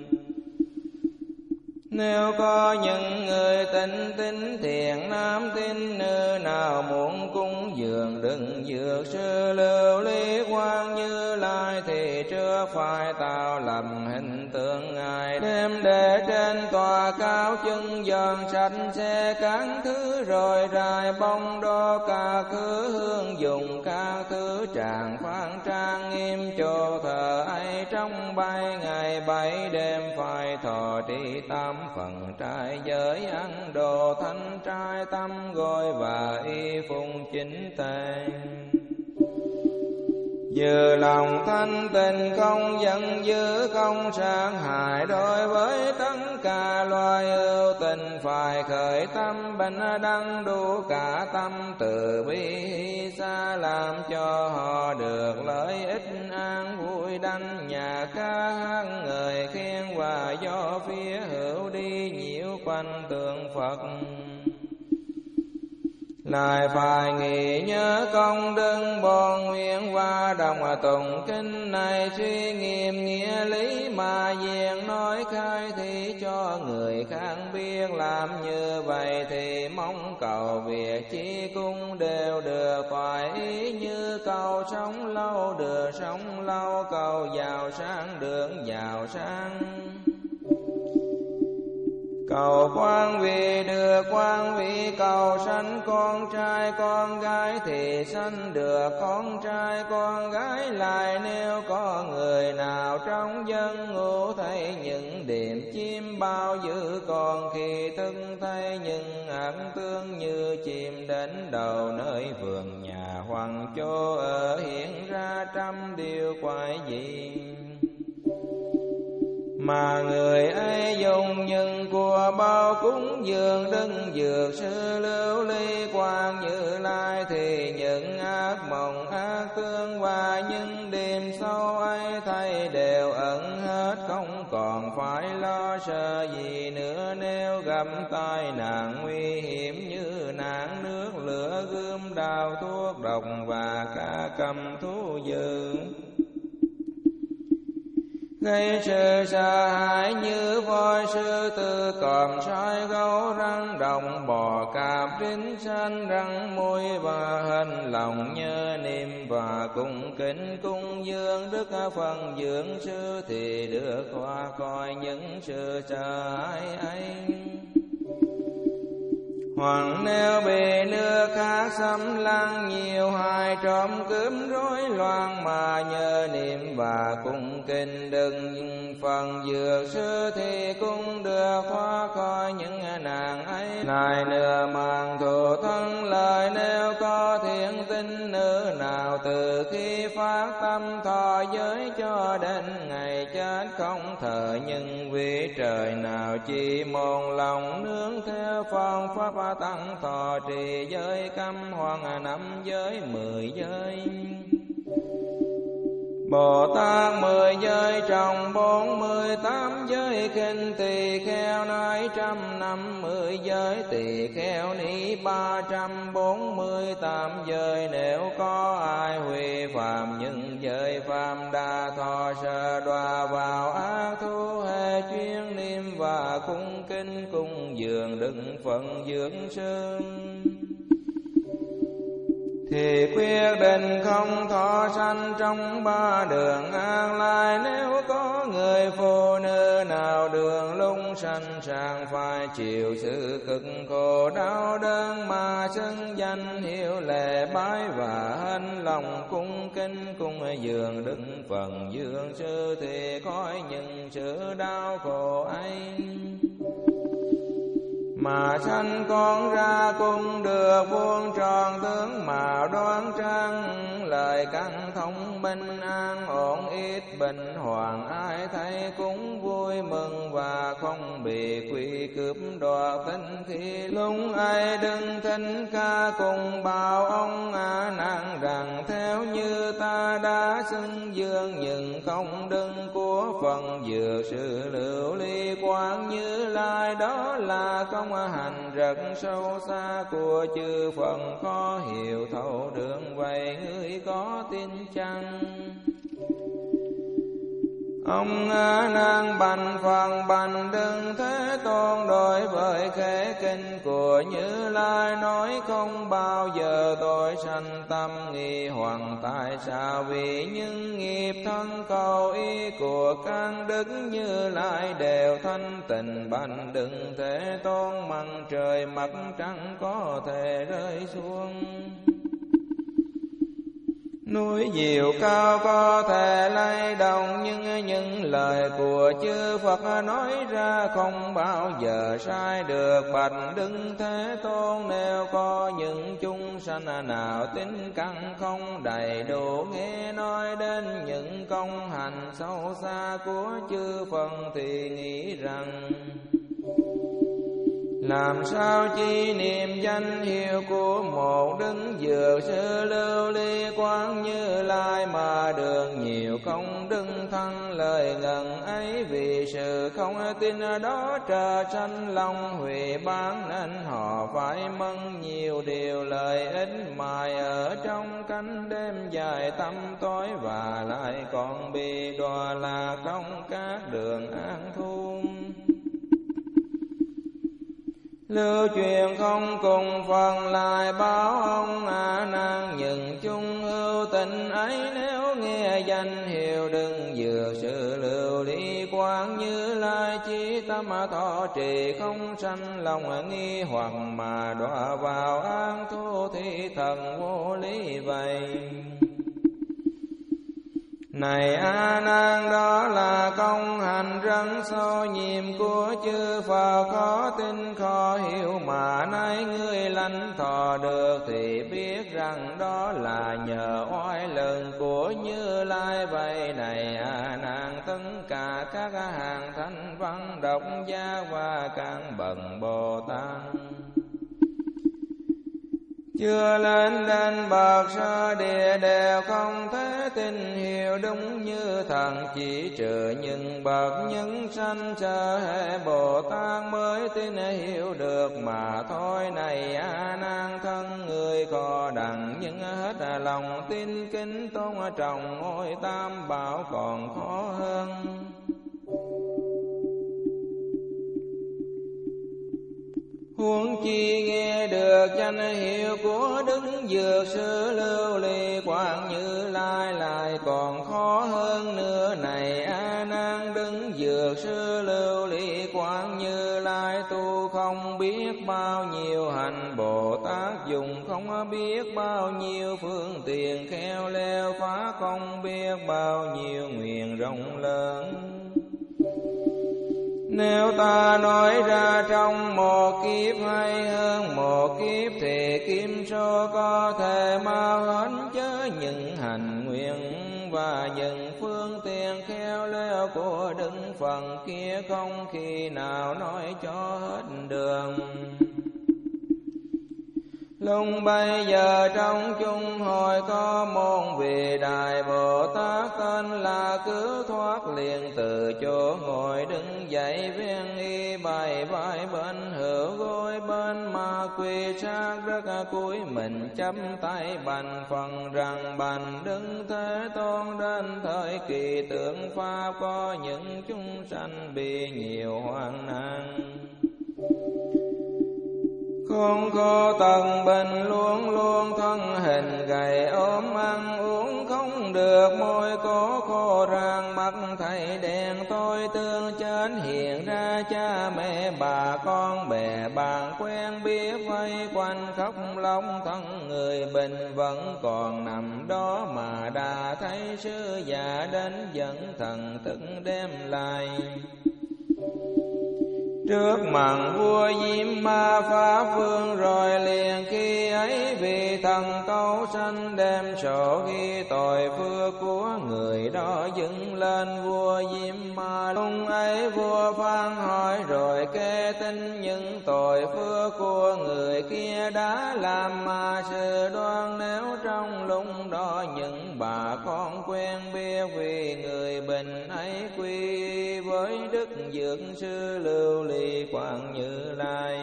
Nếu có những người tịnh tín thiện nam tín nữ nào muốn cúng dường Đức Dược Sư Lưu Ly Quán Như Lai, thì trước phải tạo làm hình tượng Ngài, đem để trên tòa cao chân dọn sạch sẽ các thứ, rồi rải bông đo các thứ hương dùng các thứ tràng phan trang nghiêm chỗ thờ ấy. Trong bảy ngày bảy đêm phải thọ trì tam phần trai giới, ăn đồ thanh trai tâm gối và y phụng chính tề, Như lòng thanh tịnh không giận dữ không sang hại, đối với tất cả loài ưu tình phải khởi tâm bình đẳng đủ cả tâm từ bi hy xa, làm cho họ được lợi ích an vui đảnh nhà ca hát người khen, và do phía hữu đi nhiễu quanh tượng Phật. Lại phải nghĩ nhớ công đức bổn nguyện, và đồng tụng kinh này suy nghiệm nghĩa lý mà diện nói khai thị cho người khác biết. Làm như vậy thì mong cầu việc chi cũng đều được toại ý, như cầu sống lâu được sống lâu, cầu giàu sang được giàu sang, cầu quan vị được quan vị, cầu sanh con trai con gái thì sanh được con trai con gái. Lại nếu có người nào trong dân ngủ thấy những điểm chim bao dữ, còn khi thức thấy những ẩn tương như chim đến đầu nơi vườn nhà hoàng chỗ ở, hiện ra trăm điều quái dị. Mà người ấy dùng những của bao cúng dường đức dược sư Lưu Ly Quang Như Lai, thì những ác mộng ác tương và những đêm sâu ấy thay đều ẩn hết, không còn phải lo sợ gì nữa. Nếu gặp tai nạn nguy hiểm như nạn nước lửa gươm đao thuốc độc và cả cầm thú dữ, gây sự sợ hãi như voi sư tử cọp sói gấu rắn đồng bò cạp trinh sanh răng môi, và hình lòng nhớ niệm và cung kính cung dương đức phần dưỡng sư, thì được qua coi những sự sợ hãi ấy. Hoặc nếu bị nước khác xâm lăng nhiều hại trộm cướp rối loạn, mà nhờ niệm và cung kính đừng phần dược sư, thì cũng được thoát khỏi những nạn ấy. Lại nửa màng thù thân lời, nếu có thiện tinh nữ nào từ khi phát tâm thọ giới cho đến ngày chết không thờ những vị trời nào, chỉ một lòng nương theo phong pháp tăng thọ trì giới cấm hoặc năm giới mười giới. Bồ Tát mười giới trong bốn mươi tám giới, kinh tỳ kheo nói trăm năm mươi giới, tỳ kheo ni ba trăm bốn mươi tám giới. Nếu có ai huy phạm những giới phạm đa thọ sợ đọa vào ác thú, hệ chuyên niệm và cung kính cung dường đừng phận dưỡng sư, thì quyết định không thọ sanh trong ba đường an lai. Nếu có người phụ nữ nào đường lung sanh sàng phải chịu sự cực khổ đau đớn, mà xưng danh hiệu lệ bái và hân lòng cung kính cung dường đức phần dưỡng sư, thì khỏi những sự đau khổ ấy. Mà sanh con ra cũng được vuông tròn tướng mạo đoan trang, lời căn thông bình an ổn ít bình hoàng. Ai thấy cũng vui mừng và không bị quỷ cướp đoạt tinh, khi lúc ấy đừng thinh ca cùng bảo ông a nan rằng, theo như ta đã xưng dương nhưng không đừng của phần dược sư Lưu Ly Quang Như Lai, đó là không hành rất sâu xa của chư phần khó hiểu thấu được. Vậy ngươi có tin chăng? Ông A Nan bạch Phật bạch Đức Thế Tôn, đối với khế kinh của Như Lai nói không bao giờ tôi sanh tâm nghi hoặc. Tại sao? Vì những nghiệp thân cầu ý của các đức Như Lai đều thanh tịnh bạch Đức Thế Tôn, mặt trời mặt trăng có thể rơi xuống. Núi diệu cao có thể lay động, nhưng những lời của chư Phật nói ra không bao giờ sai được. Bạch Đức Thế Tôn, nếu có những chúng sanh nào tính căn không đầy đủ, nghe nói đến những công hành sâu xa của chư Phật thì nghĩ rằng làm sao chi niệm danh hiệu của một Đức Dược Sư Lưu Ly Quán Như Lai mà được nhiều công đức thăng lời ngần ấy. Vì sự không tin đó trở sanh lòng hủy bán, nên họ phải mân nhiều điều lợi ích mài ở trong cánh đêm dài tăm tối, và lại còn bị đọa lạc trong các đường an thun. Lưu truyền không cùng phần lại báo ông A Nan, những chung hữu tình ấy nếu nghe danh hiệu Đức Dược Sư Lưu Ly Quán Như Lai, chí tâm thọ trì không sanh lòng nghi hoặc, mà đọa vào an thu thì thần vô lý vậy. Này A Nan, đó là công hành rất sâu nhiệm của chư Phật, khó tin khó hiểu mà nay ngươi lãnh thọ được, thì biết rằng đó là nhờ oai lực của Như Lai vậy. Này A Nan, tất cả các hàng thánh văn độc giác và các bậc Bồ Tát chưa lên đến bậc sơ địa đều không thể tin hiểu đúng như thần, chỉ trừ những bậc nhân sanh sơ hệ Bồ Tát mới tin hiểu được mà thôi. Này A Nan, thân người có đặng nhưng hết lòng tin kính tôn trọng ngôi tam bảo còn khó hơn. Huống chi nghe được danh hiệu của Đức Dược Sư Lưu Ly Quán Như Lai lại còn khó hơn nữa. Này A Nan, Đức Dược Sư Lưu Ly Quán Như Lai tu không biết bao nhiêu hành, Bồ Tát dùng không biết bao nhiêu phương tiện khéo léo, phá không biết bao nhiêu nguyện rộng lớn. Nếu ta nói ra trong một kiếp hay hơn một kiếp, thì kim số có thể mau hết, chớ những hành nguyện và những phương tiện khéo léo của Đức Phật kia không khi nào nói cho hết đường. Lúc bây giờ trong chung hội có một vị Đại Bồ Tát tên là Cứu Thoát, liền từ chỗ ngồi đứng dậy, viên y bày vai bên hữu gối bên, mà quỳ sát đất cúi mình chắp tay bành phần rằng: Bành Đức Thế Tôn, đến thời kỳ tượng pháp có những chúng sanh bị nhiều hoạn nạn, khốn khổ tận bình, luôn luôn thân hình gầy ốm, ăn uống không được, môi cổ khô rang, mắt thấy đen tôi tương chết. Hiện ra cha mẹ bà con bè bạn quen biết vây quanh, khóc lóc thân người bình vẫn còn nằm đó, mà đã thấy sư già đến dẫn thần thức đem lại. Trước mặt vua Diêm Ma Pháp Vương, rồi liền khi ấy vị thần câu sanh đem sổ ghi tội phước của người đó dâng lên vua Diêm Ma. Lúc ấy vua Phan hỏi rồi kê tin những tội phước của người kia đã làm, mà sự đoan nếu trong lúc đó những bà con quen biết, vì người bình ấy quy với Đức Dược Sư Lưu Ly Quán Như Lai,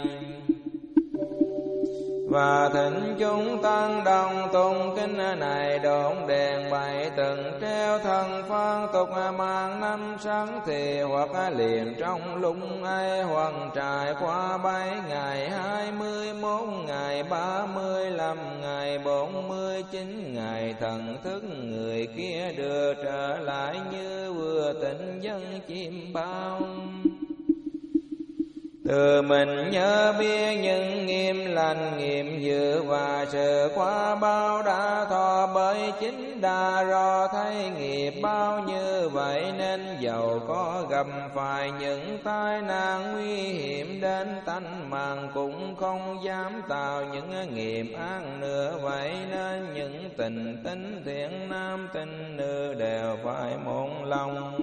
và thỉnh chúng tăng đồng tụng kinh này. Độn đèn bày từng treo thân phan tục mang năm sáng, thì hoặc liền trong lúc ấy, hoặc trải qua bảy ngày, hai mươi mốt ngày, ba mươi lăm ngày, bốn mươi chín ngày, thần thức người kia đưa trở lại như vừa tỉnh dân chim bao. Từ mình nhớ biết những nghiêm lành, nghiêm dự và sự qua bao đã thọ, bởi chính đa ro thấy nghiệp bao như vậy, nên dầu có gặp phải những tai nạn nguy hiểm đến tánh mạng, cũng không dám tạo những nghiệp ác nữa. Vậy nên những tình tín thiện nam tín nữ đều phải một lòng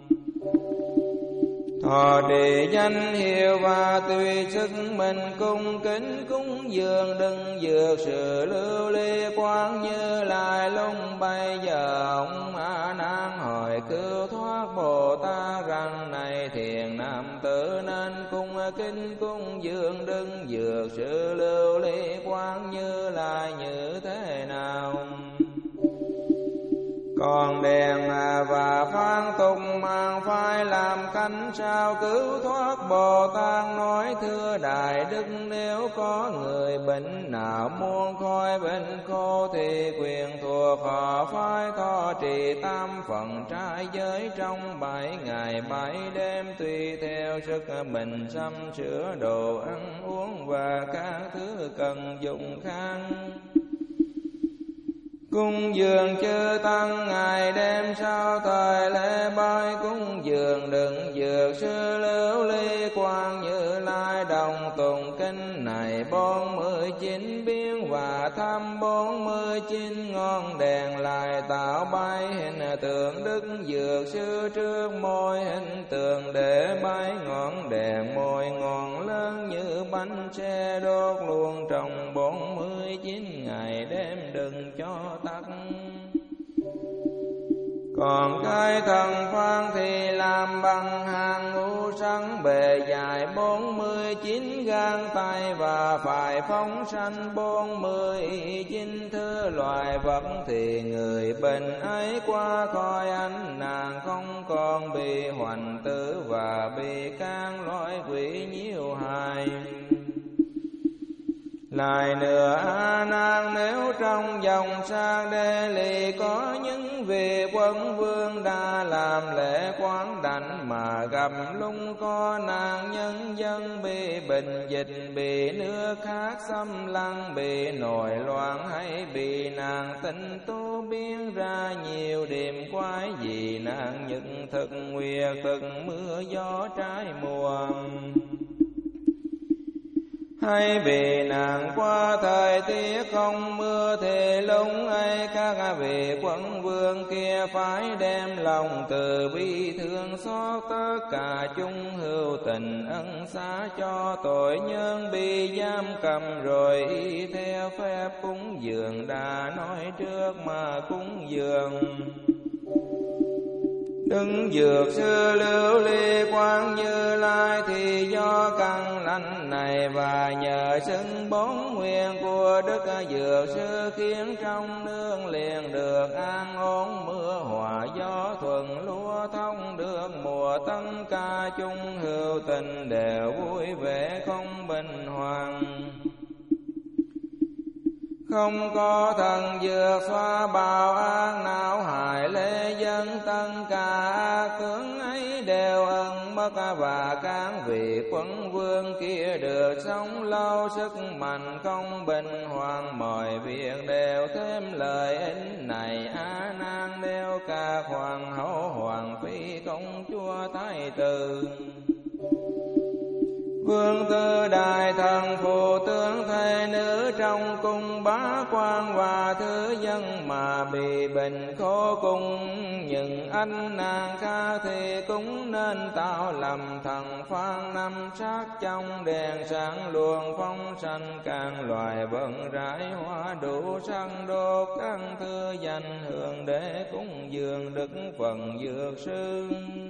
thọ trì danh hiệu và tùy sức mình cung kính cúng dường, đừng dược sự lưu ly quán Như Lai. Lúc bây giờ ông A Nan hỏi cứu thoát Bồ Tát rằng: này thiền nam tử, nên cung kính cúng dường đừng dược sự lưu ly quán Như Lai như thế nào? Còn đèn và phan tục mang phải làm cánh sao cứu thoát Bồ Tát? Nói thưa Đại Đức, nếu có người bệnh nào muốn khỏi bệnh khổ, thì quyền thuộc họ phải thọ trì tam phần trai giới trong bảy ngày bảy đêm, tùy theo sức mình sắm sửa đồ ăn uống và các thứ cần dùng khác. Cúng dường chư tăng ngày đêm sau thời lễ bái, cúng dường đừng dược sư lưu ly quang Như Lai. Đồng tụng kinh này bốn mươi chín biến và thăm bốn mươi chín ngọn đèn, lại tạo bái hình tượng đức dược sư trước môi hình tượng, để bái ngọn đèn môi ngọn lớn như bánh xe đốt luôn trong bốn mươi chín ngày đêm, đừng cho tắt. Còn cái thần phan thì làm bằng hàng ngũ sắc, bề dài bốn mươi chín gang tay, và phải phóng sanh bốn mươi chín thứ loài vật. Thì người bệnh ấy qua khỏi ánh nàng, không còn bị hoành tử và bị can loại quỷ nhiễu hại. Lại nữa A Nan, nếu trong dòng sang Đê Lì có những vị quân vương đã làm lễ quán đảnh, mà gặp lúc có nạn nhân dân bị bệnh dịch, bị nước khác xâm lăng, bị nổi loạn, hay bị nạn tinh tố biến ra nhiều điểm quái gì, nạn nhật thực nguyệt thực mưa gió trái mùa, hay bị nạn qua thời tiết không mưa, thì lúc ấy các vị quân vương kia phải đem lòng từ bi thương xót tất cả chúng hữu tình, ân xá cho tội nhân bị giam cầm, rồi y theo phép cúng dường đã nói trước mà cúng dường. Đứng dược sư lưu ly quang Như Lai, thì do căn lành này và nhờ xưng bốn nguyện của Đức Dược Sư, khiến trong nương liền được an ổn, mưa hòa gió thuận lúa thông được mùa, tất cả chúng hữu tình đều vui vẻ không bình hoàng. Không có thần dược xoa bào ác não hại lễ dân, tất cả ác tướng ấy đều ẩn mất, và các vị quân vương kia được sống lâu, sức mạnh không bình hoàng, mọi việc đều thêm lợi ích này. A Nan, nếu các hoàng hậu hoàng phi công chúa thái tử vương tư đại thần phụ tướng thê nữ trong cung bá quan và thứ dân mà bị bệnh khổ, cùng những anh nàng khác thì cũng nên tạo lầm thần phan năm sát trong đèn sáng luồng phong sanh, càng loài vận rải hoa đủ sắc đốt các thứ danh hương, để cúng dường đức phần dược sư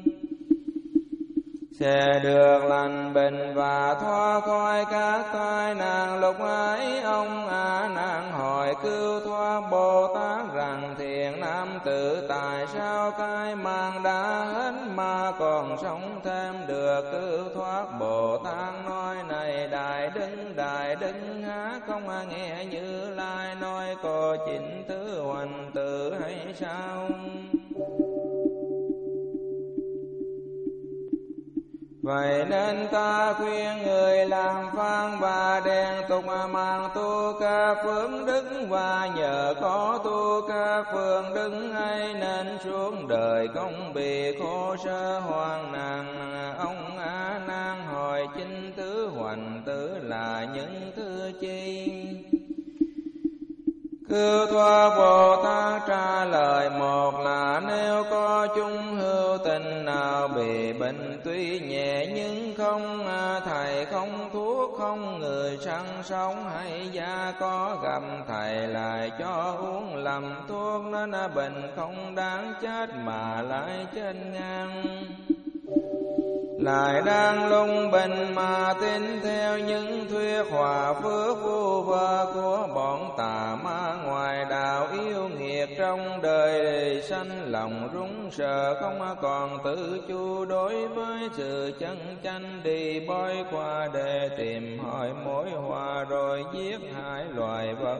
sẽ được lành bệnh và thoát khỏi các tai nạn. Lúc ấy ông A Nan hỏi cứu thoát Bồ Tát rằng: thiện nam tử, tại sao cái mạng đã hết mà còn sống thêm được? Cứu thoát Bồ Tát nói: này Đại Đức, Đại Đức há không nghe Như Lai nói có chỉnh tứ hoành tử hay sao? Vậy nên ta khuyên người làm phan và đèn tục mang tu các phương đức, và nhờ có tu các phương đức ấy nên xuống đời không bị khổ sở hoang nạn. Ông A Nan hỏi chính tứ hoành tử là những thứ chi? Cư Thoát Bồ Tát trả lời: một là nếu có chung hữu tình nào bị bệnh tuy nhẹ nhưng không thầy, không thuốc, không người săn sống, hay gia có gặp thầy lại cho uống lầm thuốc, nên bệnh không đáng chết mà lại chết ngang. Lại đang lung bình mà tin theo những thuyết hòa phước vu vơ của bọn tà ma ngoài đạo, yêu nghiệt trong đời sanh lòng run sợ, không còn tự chu đối với sự chân chánh, đi bói qua để tìm hỏi mối hòa rồi giết hại loài vật.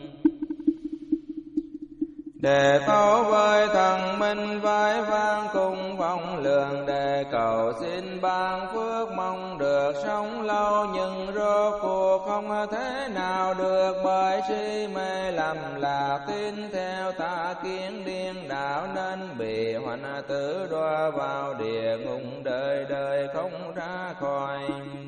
Để tấu với thần minh vai vang cùng vọng lượng, để cầu xin ban phước mong được sống lâu, nhưng rốt cuộc không thế nào được, bởi si mê lầm lạc tin theo tà kiến điên đạo, nên bị hoành tử đọa vào địa ngục đời đời không ra khỏi.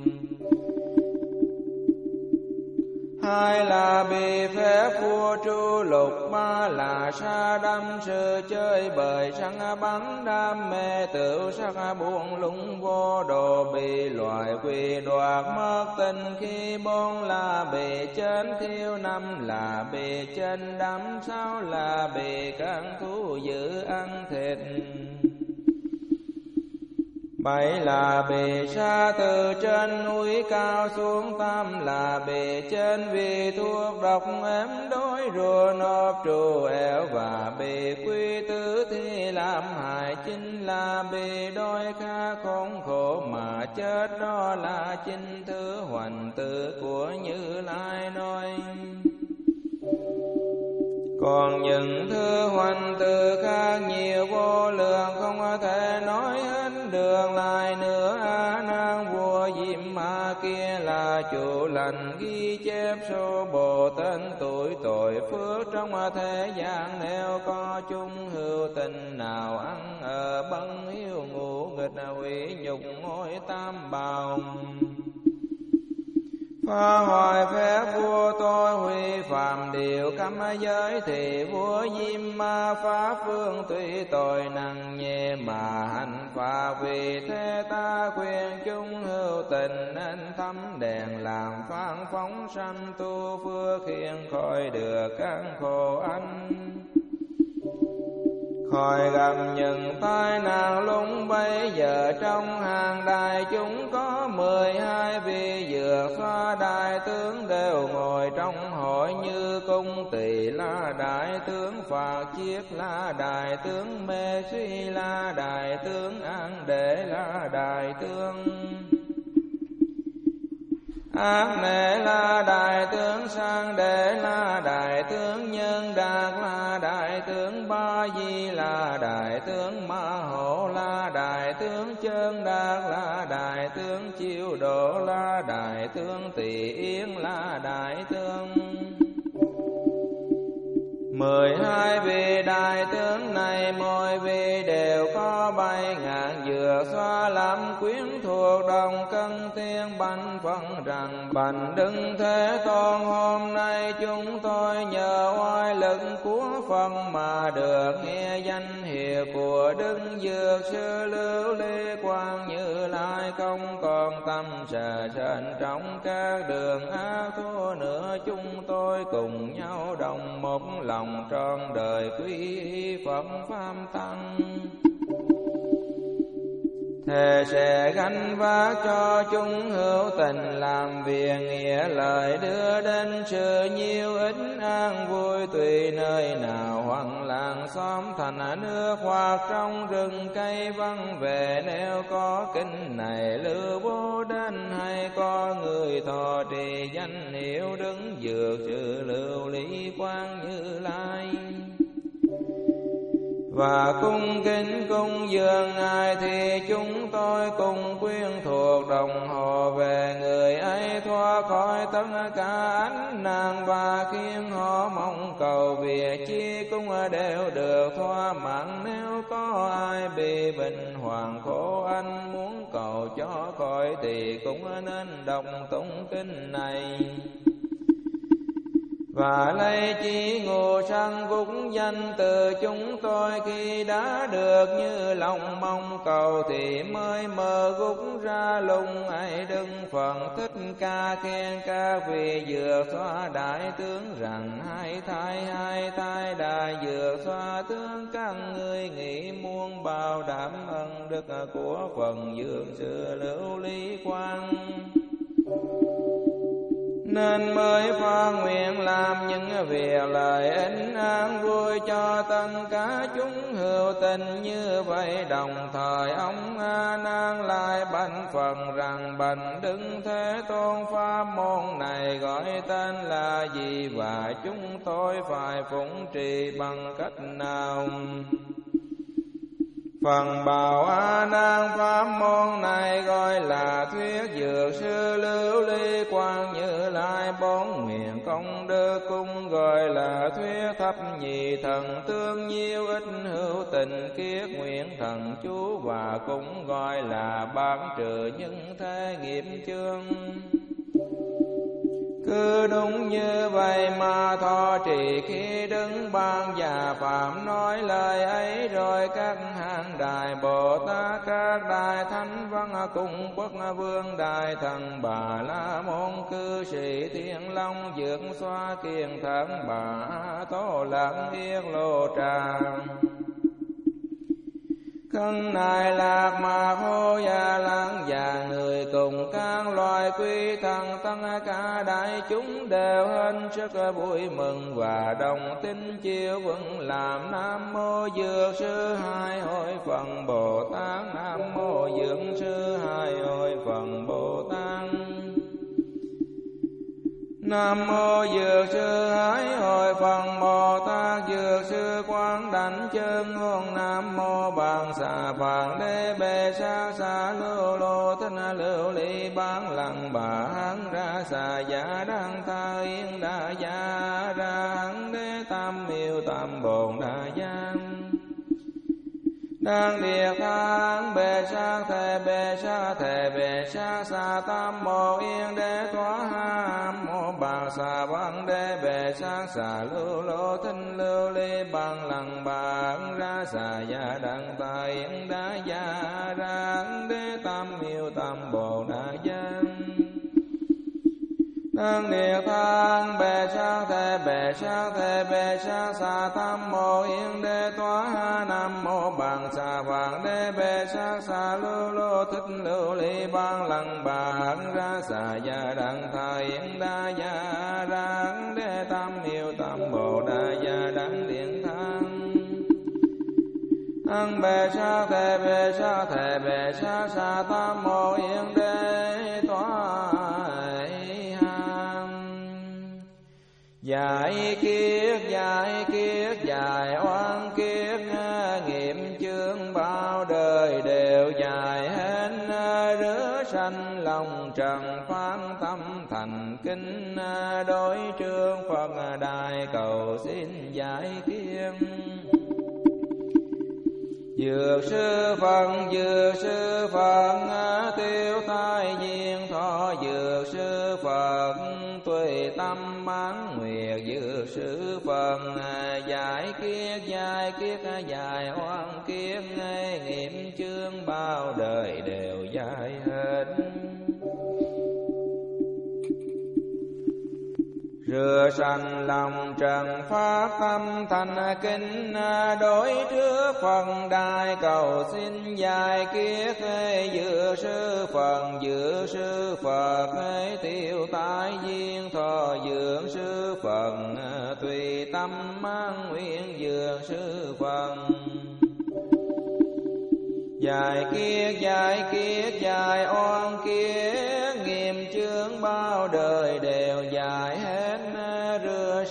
Hai là bị phép vua tru lục, ba là sa đắm sự chơi bời săn bắn, đam mê tửu sắc buông lung vô độ, bị loài quỷ đoạt mất tình khi, bốn là bị chết thiêu, năm là bị chết đắm, sáu là bị các thú dữ ăn thịt, bảy là bị sa từ trên núi cao xuống, tám là bị chết vì thuốc độc ếm đối rùa nộp trù ẻo, và bị quy tử thi làm hại, chính là bị đói khát khốn khổ mà chết, đó là chính thứ hoành tử của Như Lai nói. Còn những thứ hoành tử khác nhiều vô lượng, không thể nói hết được. Lại nữa A Nan vua Diêm Ma kia là chủ lành, ghi chép số bộ tên tuổi tội phước trong thế gian, nếu có chung hữu tình nào ăn ở bân hiếu ngũ nghịch, hủy nhục ngôi tam bào. Phá hoại phép vua tôi hủy phạm điều cấm giới, thì vua Diêm Ma pháp phương tuy tội nặng nhẹ mà hành phạt, vì thế ta khuyên chúng hữu tình nên thắm đèn làm phan phóng sanh tu phước, khiến khỏi được các khổ ách, khỏi gặp những tai nạn lúc bấy giờ. Trong hàng đại chúng có mười hai vị dược xoa đại tướng, đều ngồi trong hội như cung Tỳ La đại tướng, Phạt Chiết La đại tướng, Mê Suy La đại tướng, An Đệ La đại tướng, Ác Nệ La đại tướng, Sang Đệ La đại tướng, Nhân Đạt La đại tướng, Ba Di La đại tướng, Ma Hổ La đại tướng, Chân Đạt La đại tướng, Chiêu Độ La đại tướng, Tỳ Yên La đại tướng. Mười hai vị đại tướng này mỗi vị đều có bảy ngàn dược xoa làm quyến thuộc, đồng cân thiên bánh phân rằng: Bạch Đức Thế Tôn, hôm nay chúng tôi nhờ oai lực của Phật mà được nghe danh hiệu của Đức Dược Sư Lưu Ly Quang Như Lai, không còn tâm sợ sệt trong các đường ác thua nữa. Chúng tôi cùng nhau đồng một lòng trọn đời quý Phật Pháp Tăng, thề sẽ gánh vác cho chúng hữu tình, làm việc nghĩa lời đưa đến sự nhiêu ích an vui, tùy nơi nào hoặc làng xóm thành nước hoặc trong rừng cây vắng vẻ. Nếu có kinh này lưu bố đến, hay có người thọ trì danh hiệu Đức Dược Sư Lưu Ly Quang Như Lai, và cung kính cung dường Ngài, thì chúng tôi cùng quyến thuộc đồng hồ về người ấy thoát khỏi tất cả ánh nạn, và khiến họ mong cầu việc chi cũng đều được thỏa mãn. Nếu có ai bị bệnh hoàng khổ anh muốn cầu cho khỏi, thì cũng nên đọc tụng kinh này. Và lấy chí ngộ sanh phúc danh từ chúng tôi, khi đã được như lòng mong cầu, thì mới mở gúc ra lùng ấy Đức Phật Thích Ca khen các vị dược xoa đại tướng, rằng hai thai hai thai đại dược xoa tướng, các ngươi nghĩ muốn bảo đảm ân đức của phần dược sư Lưu Ly Quang, nên mới phát nguyện làm những việc lợi ích an vui cho tất cả chúng hữu tình. Như vậy đồng thời ông A Nan lại bạch Phật rằng: bạch Đức Thế Tôn, pháp môn này gọi tên là gì, và chúng tôi phải phụng trì bằng cách nào? Phần bảo: A Nan, pháp môn này gọi là thuyết dược sư Lưu Ly Quang Như Lai bốn nguyện công đức, cũng gọi là thuyết thập nhị thần tương nhiêu ích hữu tình kiết nguyện thần chú, và cũng gọi là bán trừ những thế nghiệp chướng. Cứ đúng như vậy mà thọ trì, khi đứng ban già phạm nói lời ấy, rồi các hàng đại Bồ Tát, các đại thánh văn cùng quốc vương, đại thần Bà La Môn, cư sĩ Thiên Long, Dược Xoa Kiền Thần Bà Tô Lạc Yết Lô Trà, Khân Nai Lạc Mạc Hô Gia Lăng, và người cùng các loài quy thần tất cả đại chúng đều hết sức vui mừng và đồng tin chiêu vững làm. Nam mô Dược Sư Hai Hội Phần Bồ Tát, Nam mô Dược Sư Hai Hội Phần Bồ Tát, Nam mô Dược Sư Hải Hội Phần Bồ Tát. Dược Sư Quán Đảnh Chân Ngôn, Nam mô Bằng Xà Phạn Đế Bê Sa Sa Lưu Lô Thích Lưu Ly Bán Lăng Bà Hán Ra Xà Giả Đăng Tha Yên Đa Gia Ra Hán Đế Tam Miêu Tam Bồn Đa Giang đang điệt thang bề sa thề bề sa thề bề sa sa tam mô yên đế thoá ham mô bằng xà văn đế bề sa xà lưu lô thinh lưu ly bằng lăng bằng ra xà gia đăng tài yên đá gia ra đế tam miêu tam bồ đa giang đang điệt thang bề sa thề bề sa thề bề sa sa tam mô yên đế thoá ha nam mô bằng xà vàng đế bề sa sa lưu lô thích lưu ly ban lăng bằng ra xà gia đăng thai yên đa gia ra đế tam miêu tam bồ đa gia đăng điện thang ăn bề sa thề bề sa thề bề sa sa tam mô yên đế thoá giải kiết giải kiết giải oan kiết nghiệm chương bao đời đều dài hết rứa sanh lòng trần phán tâm thành kinh đối trương Phật đại cầu xin giải kiết. Dược sư Phật dược sư Phật tiêu tai duyên thọ dược sư Phật tùy tâm bán nguyệt dược sư Phật giải kiết giải kiết giải oan kiết nghiệm chương bao đời đều dài hết rửa sanh lòng trần pháp tâm thành kinh đối trước Phật đại cầu xin giải kiết dược sư Phật dược sư Phật tiêu tai duyên thọ dược sư Phật tùy tâm mang nguyện dược sư Phật giải kiết giải kiết giải oan kiết nghiệm chương bao đời đều dài hết rửa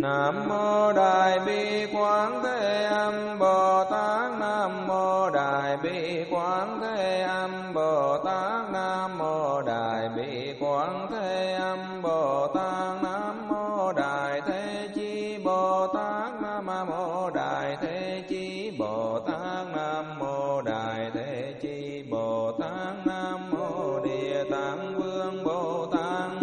Nam mô Đại Bi Quán Thế Âm Bồ Tát. Nam mô Đại Bi Quán Thế Âm Bồ Tát. Nam mô Đại Bi Quán Thế Âm Bồ Tát. Nam mô Đại Thế Chí Bồ Tát. Nam mô Đại Thế Chí Bồ Tát. Nam mô Đại Thế Chí Bồ Tát. Nam mô Địa Tạng Vương Bồ Tát.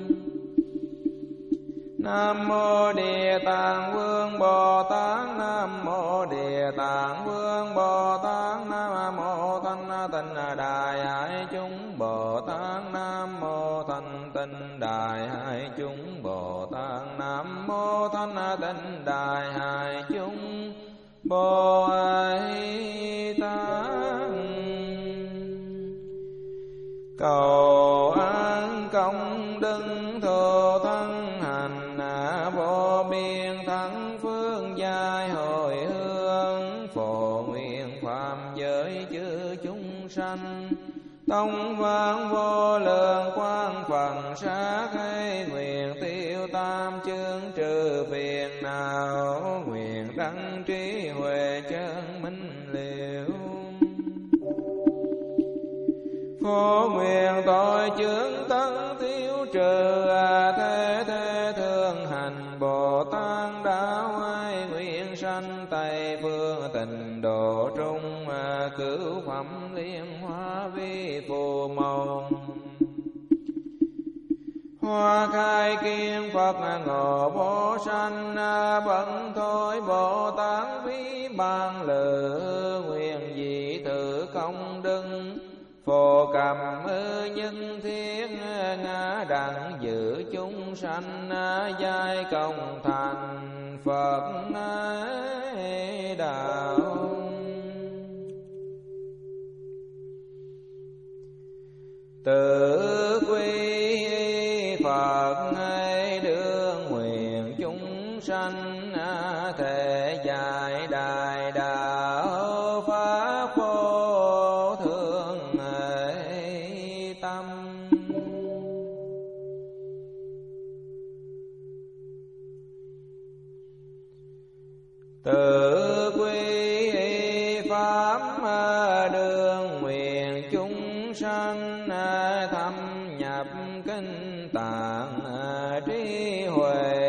Nam mô Địa Tạng Vương Bồ Tát. Nam mô Địa Tạng Vương Bồ Tát. Nam mô Thanh Tịnh Đại Hải Chúng Bồ Tát. Nam mô Thanh Tịnh Đại Hải Chúng Bồ Tát. Nam mô Thanh Tịnh Đại Hải Chúng Bồ Tát. Cầu an công đức thù thân hành vô biên thắng phương giai hồi hương. Phổ nguyện phạm giới chư chúng sanh tông vang vô lượng quang phần sát. Hay nguyện tiêu tam chương trừ phiền não. Nguyện đăng trí huệ chân minh liễu. Phổ nguyện tội chướng tấn tiêu trừ. Thế thế thương hành Bồ Tát đạo. Ai nguyện sanh Tây phương tịnh độ trung. Cứu phẩm liên hoa vi phù màu. Hoa khai kiến Phật ngộ vô sanh. Bẩn thôi Bồ Tát vi ban lự. Nguyện dị tự công đức phổ cầm ư nhân thiết. Ngã đặng giữ chúng sanh. Giai công thành Phật đạo. Tự quy Phật hay đương nguyện chúng sanh. Thể dài đại đạo pháp vô thượng tâm. Tự quy pháp đương nguyện chúng sanh. Thâm nhập kinh tạng trí huệ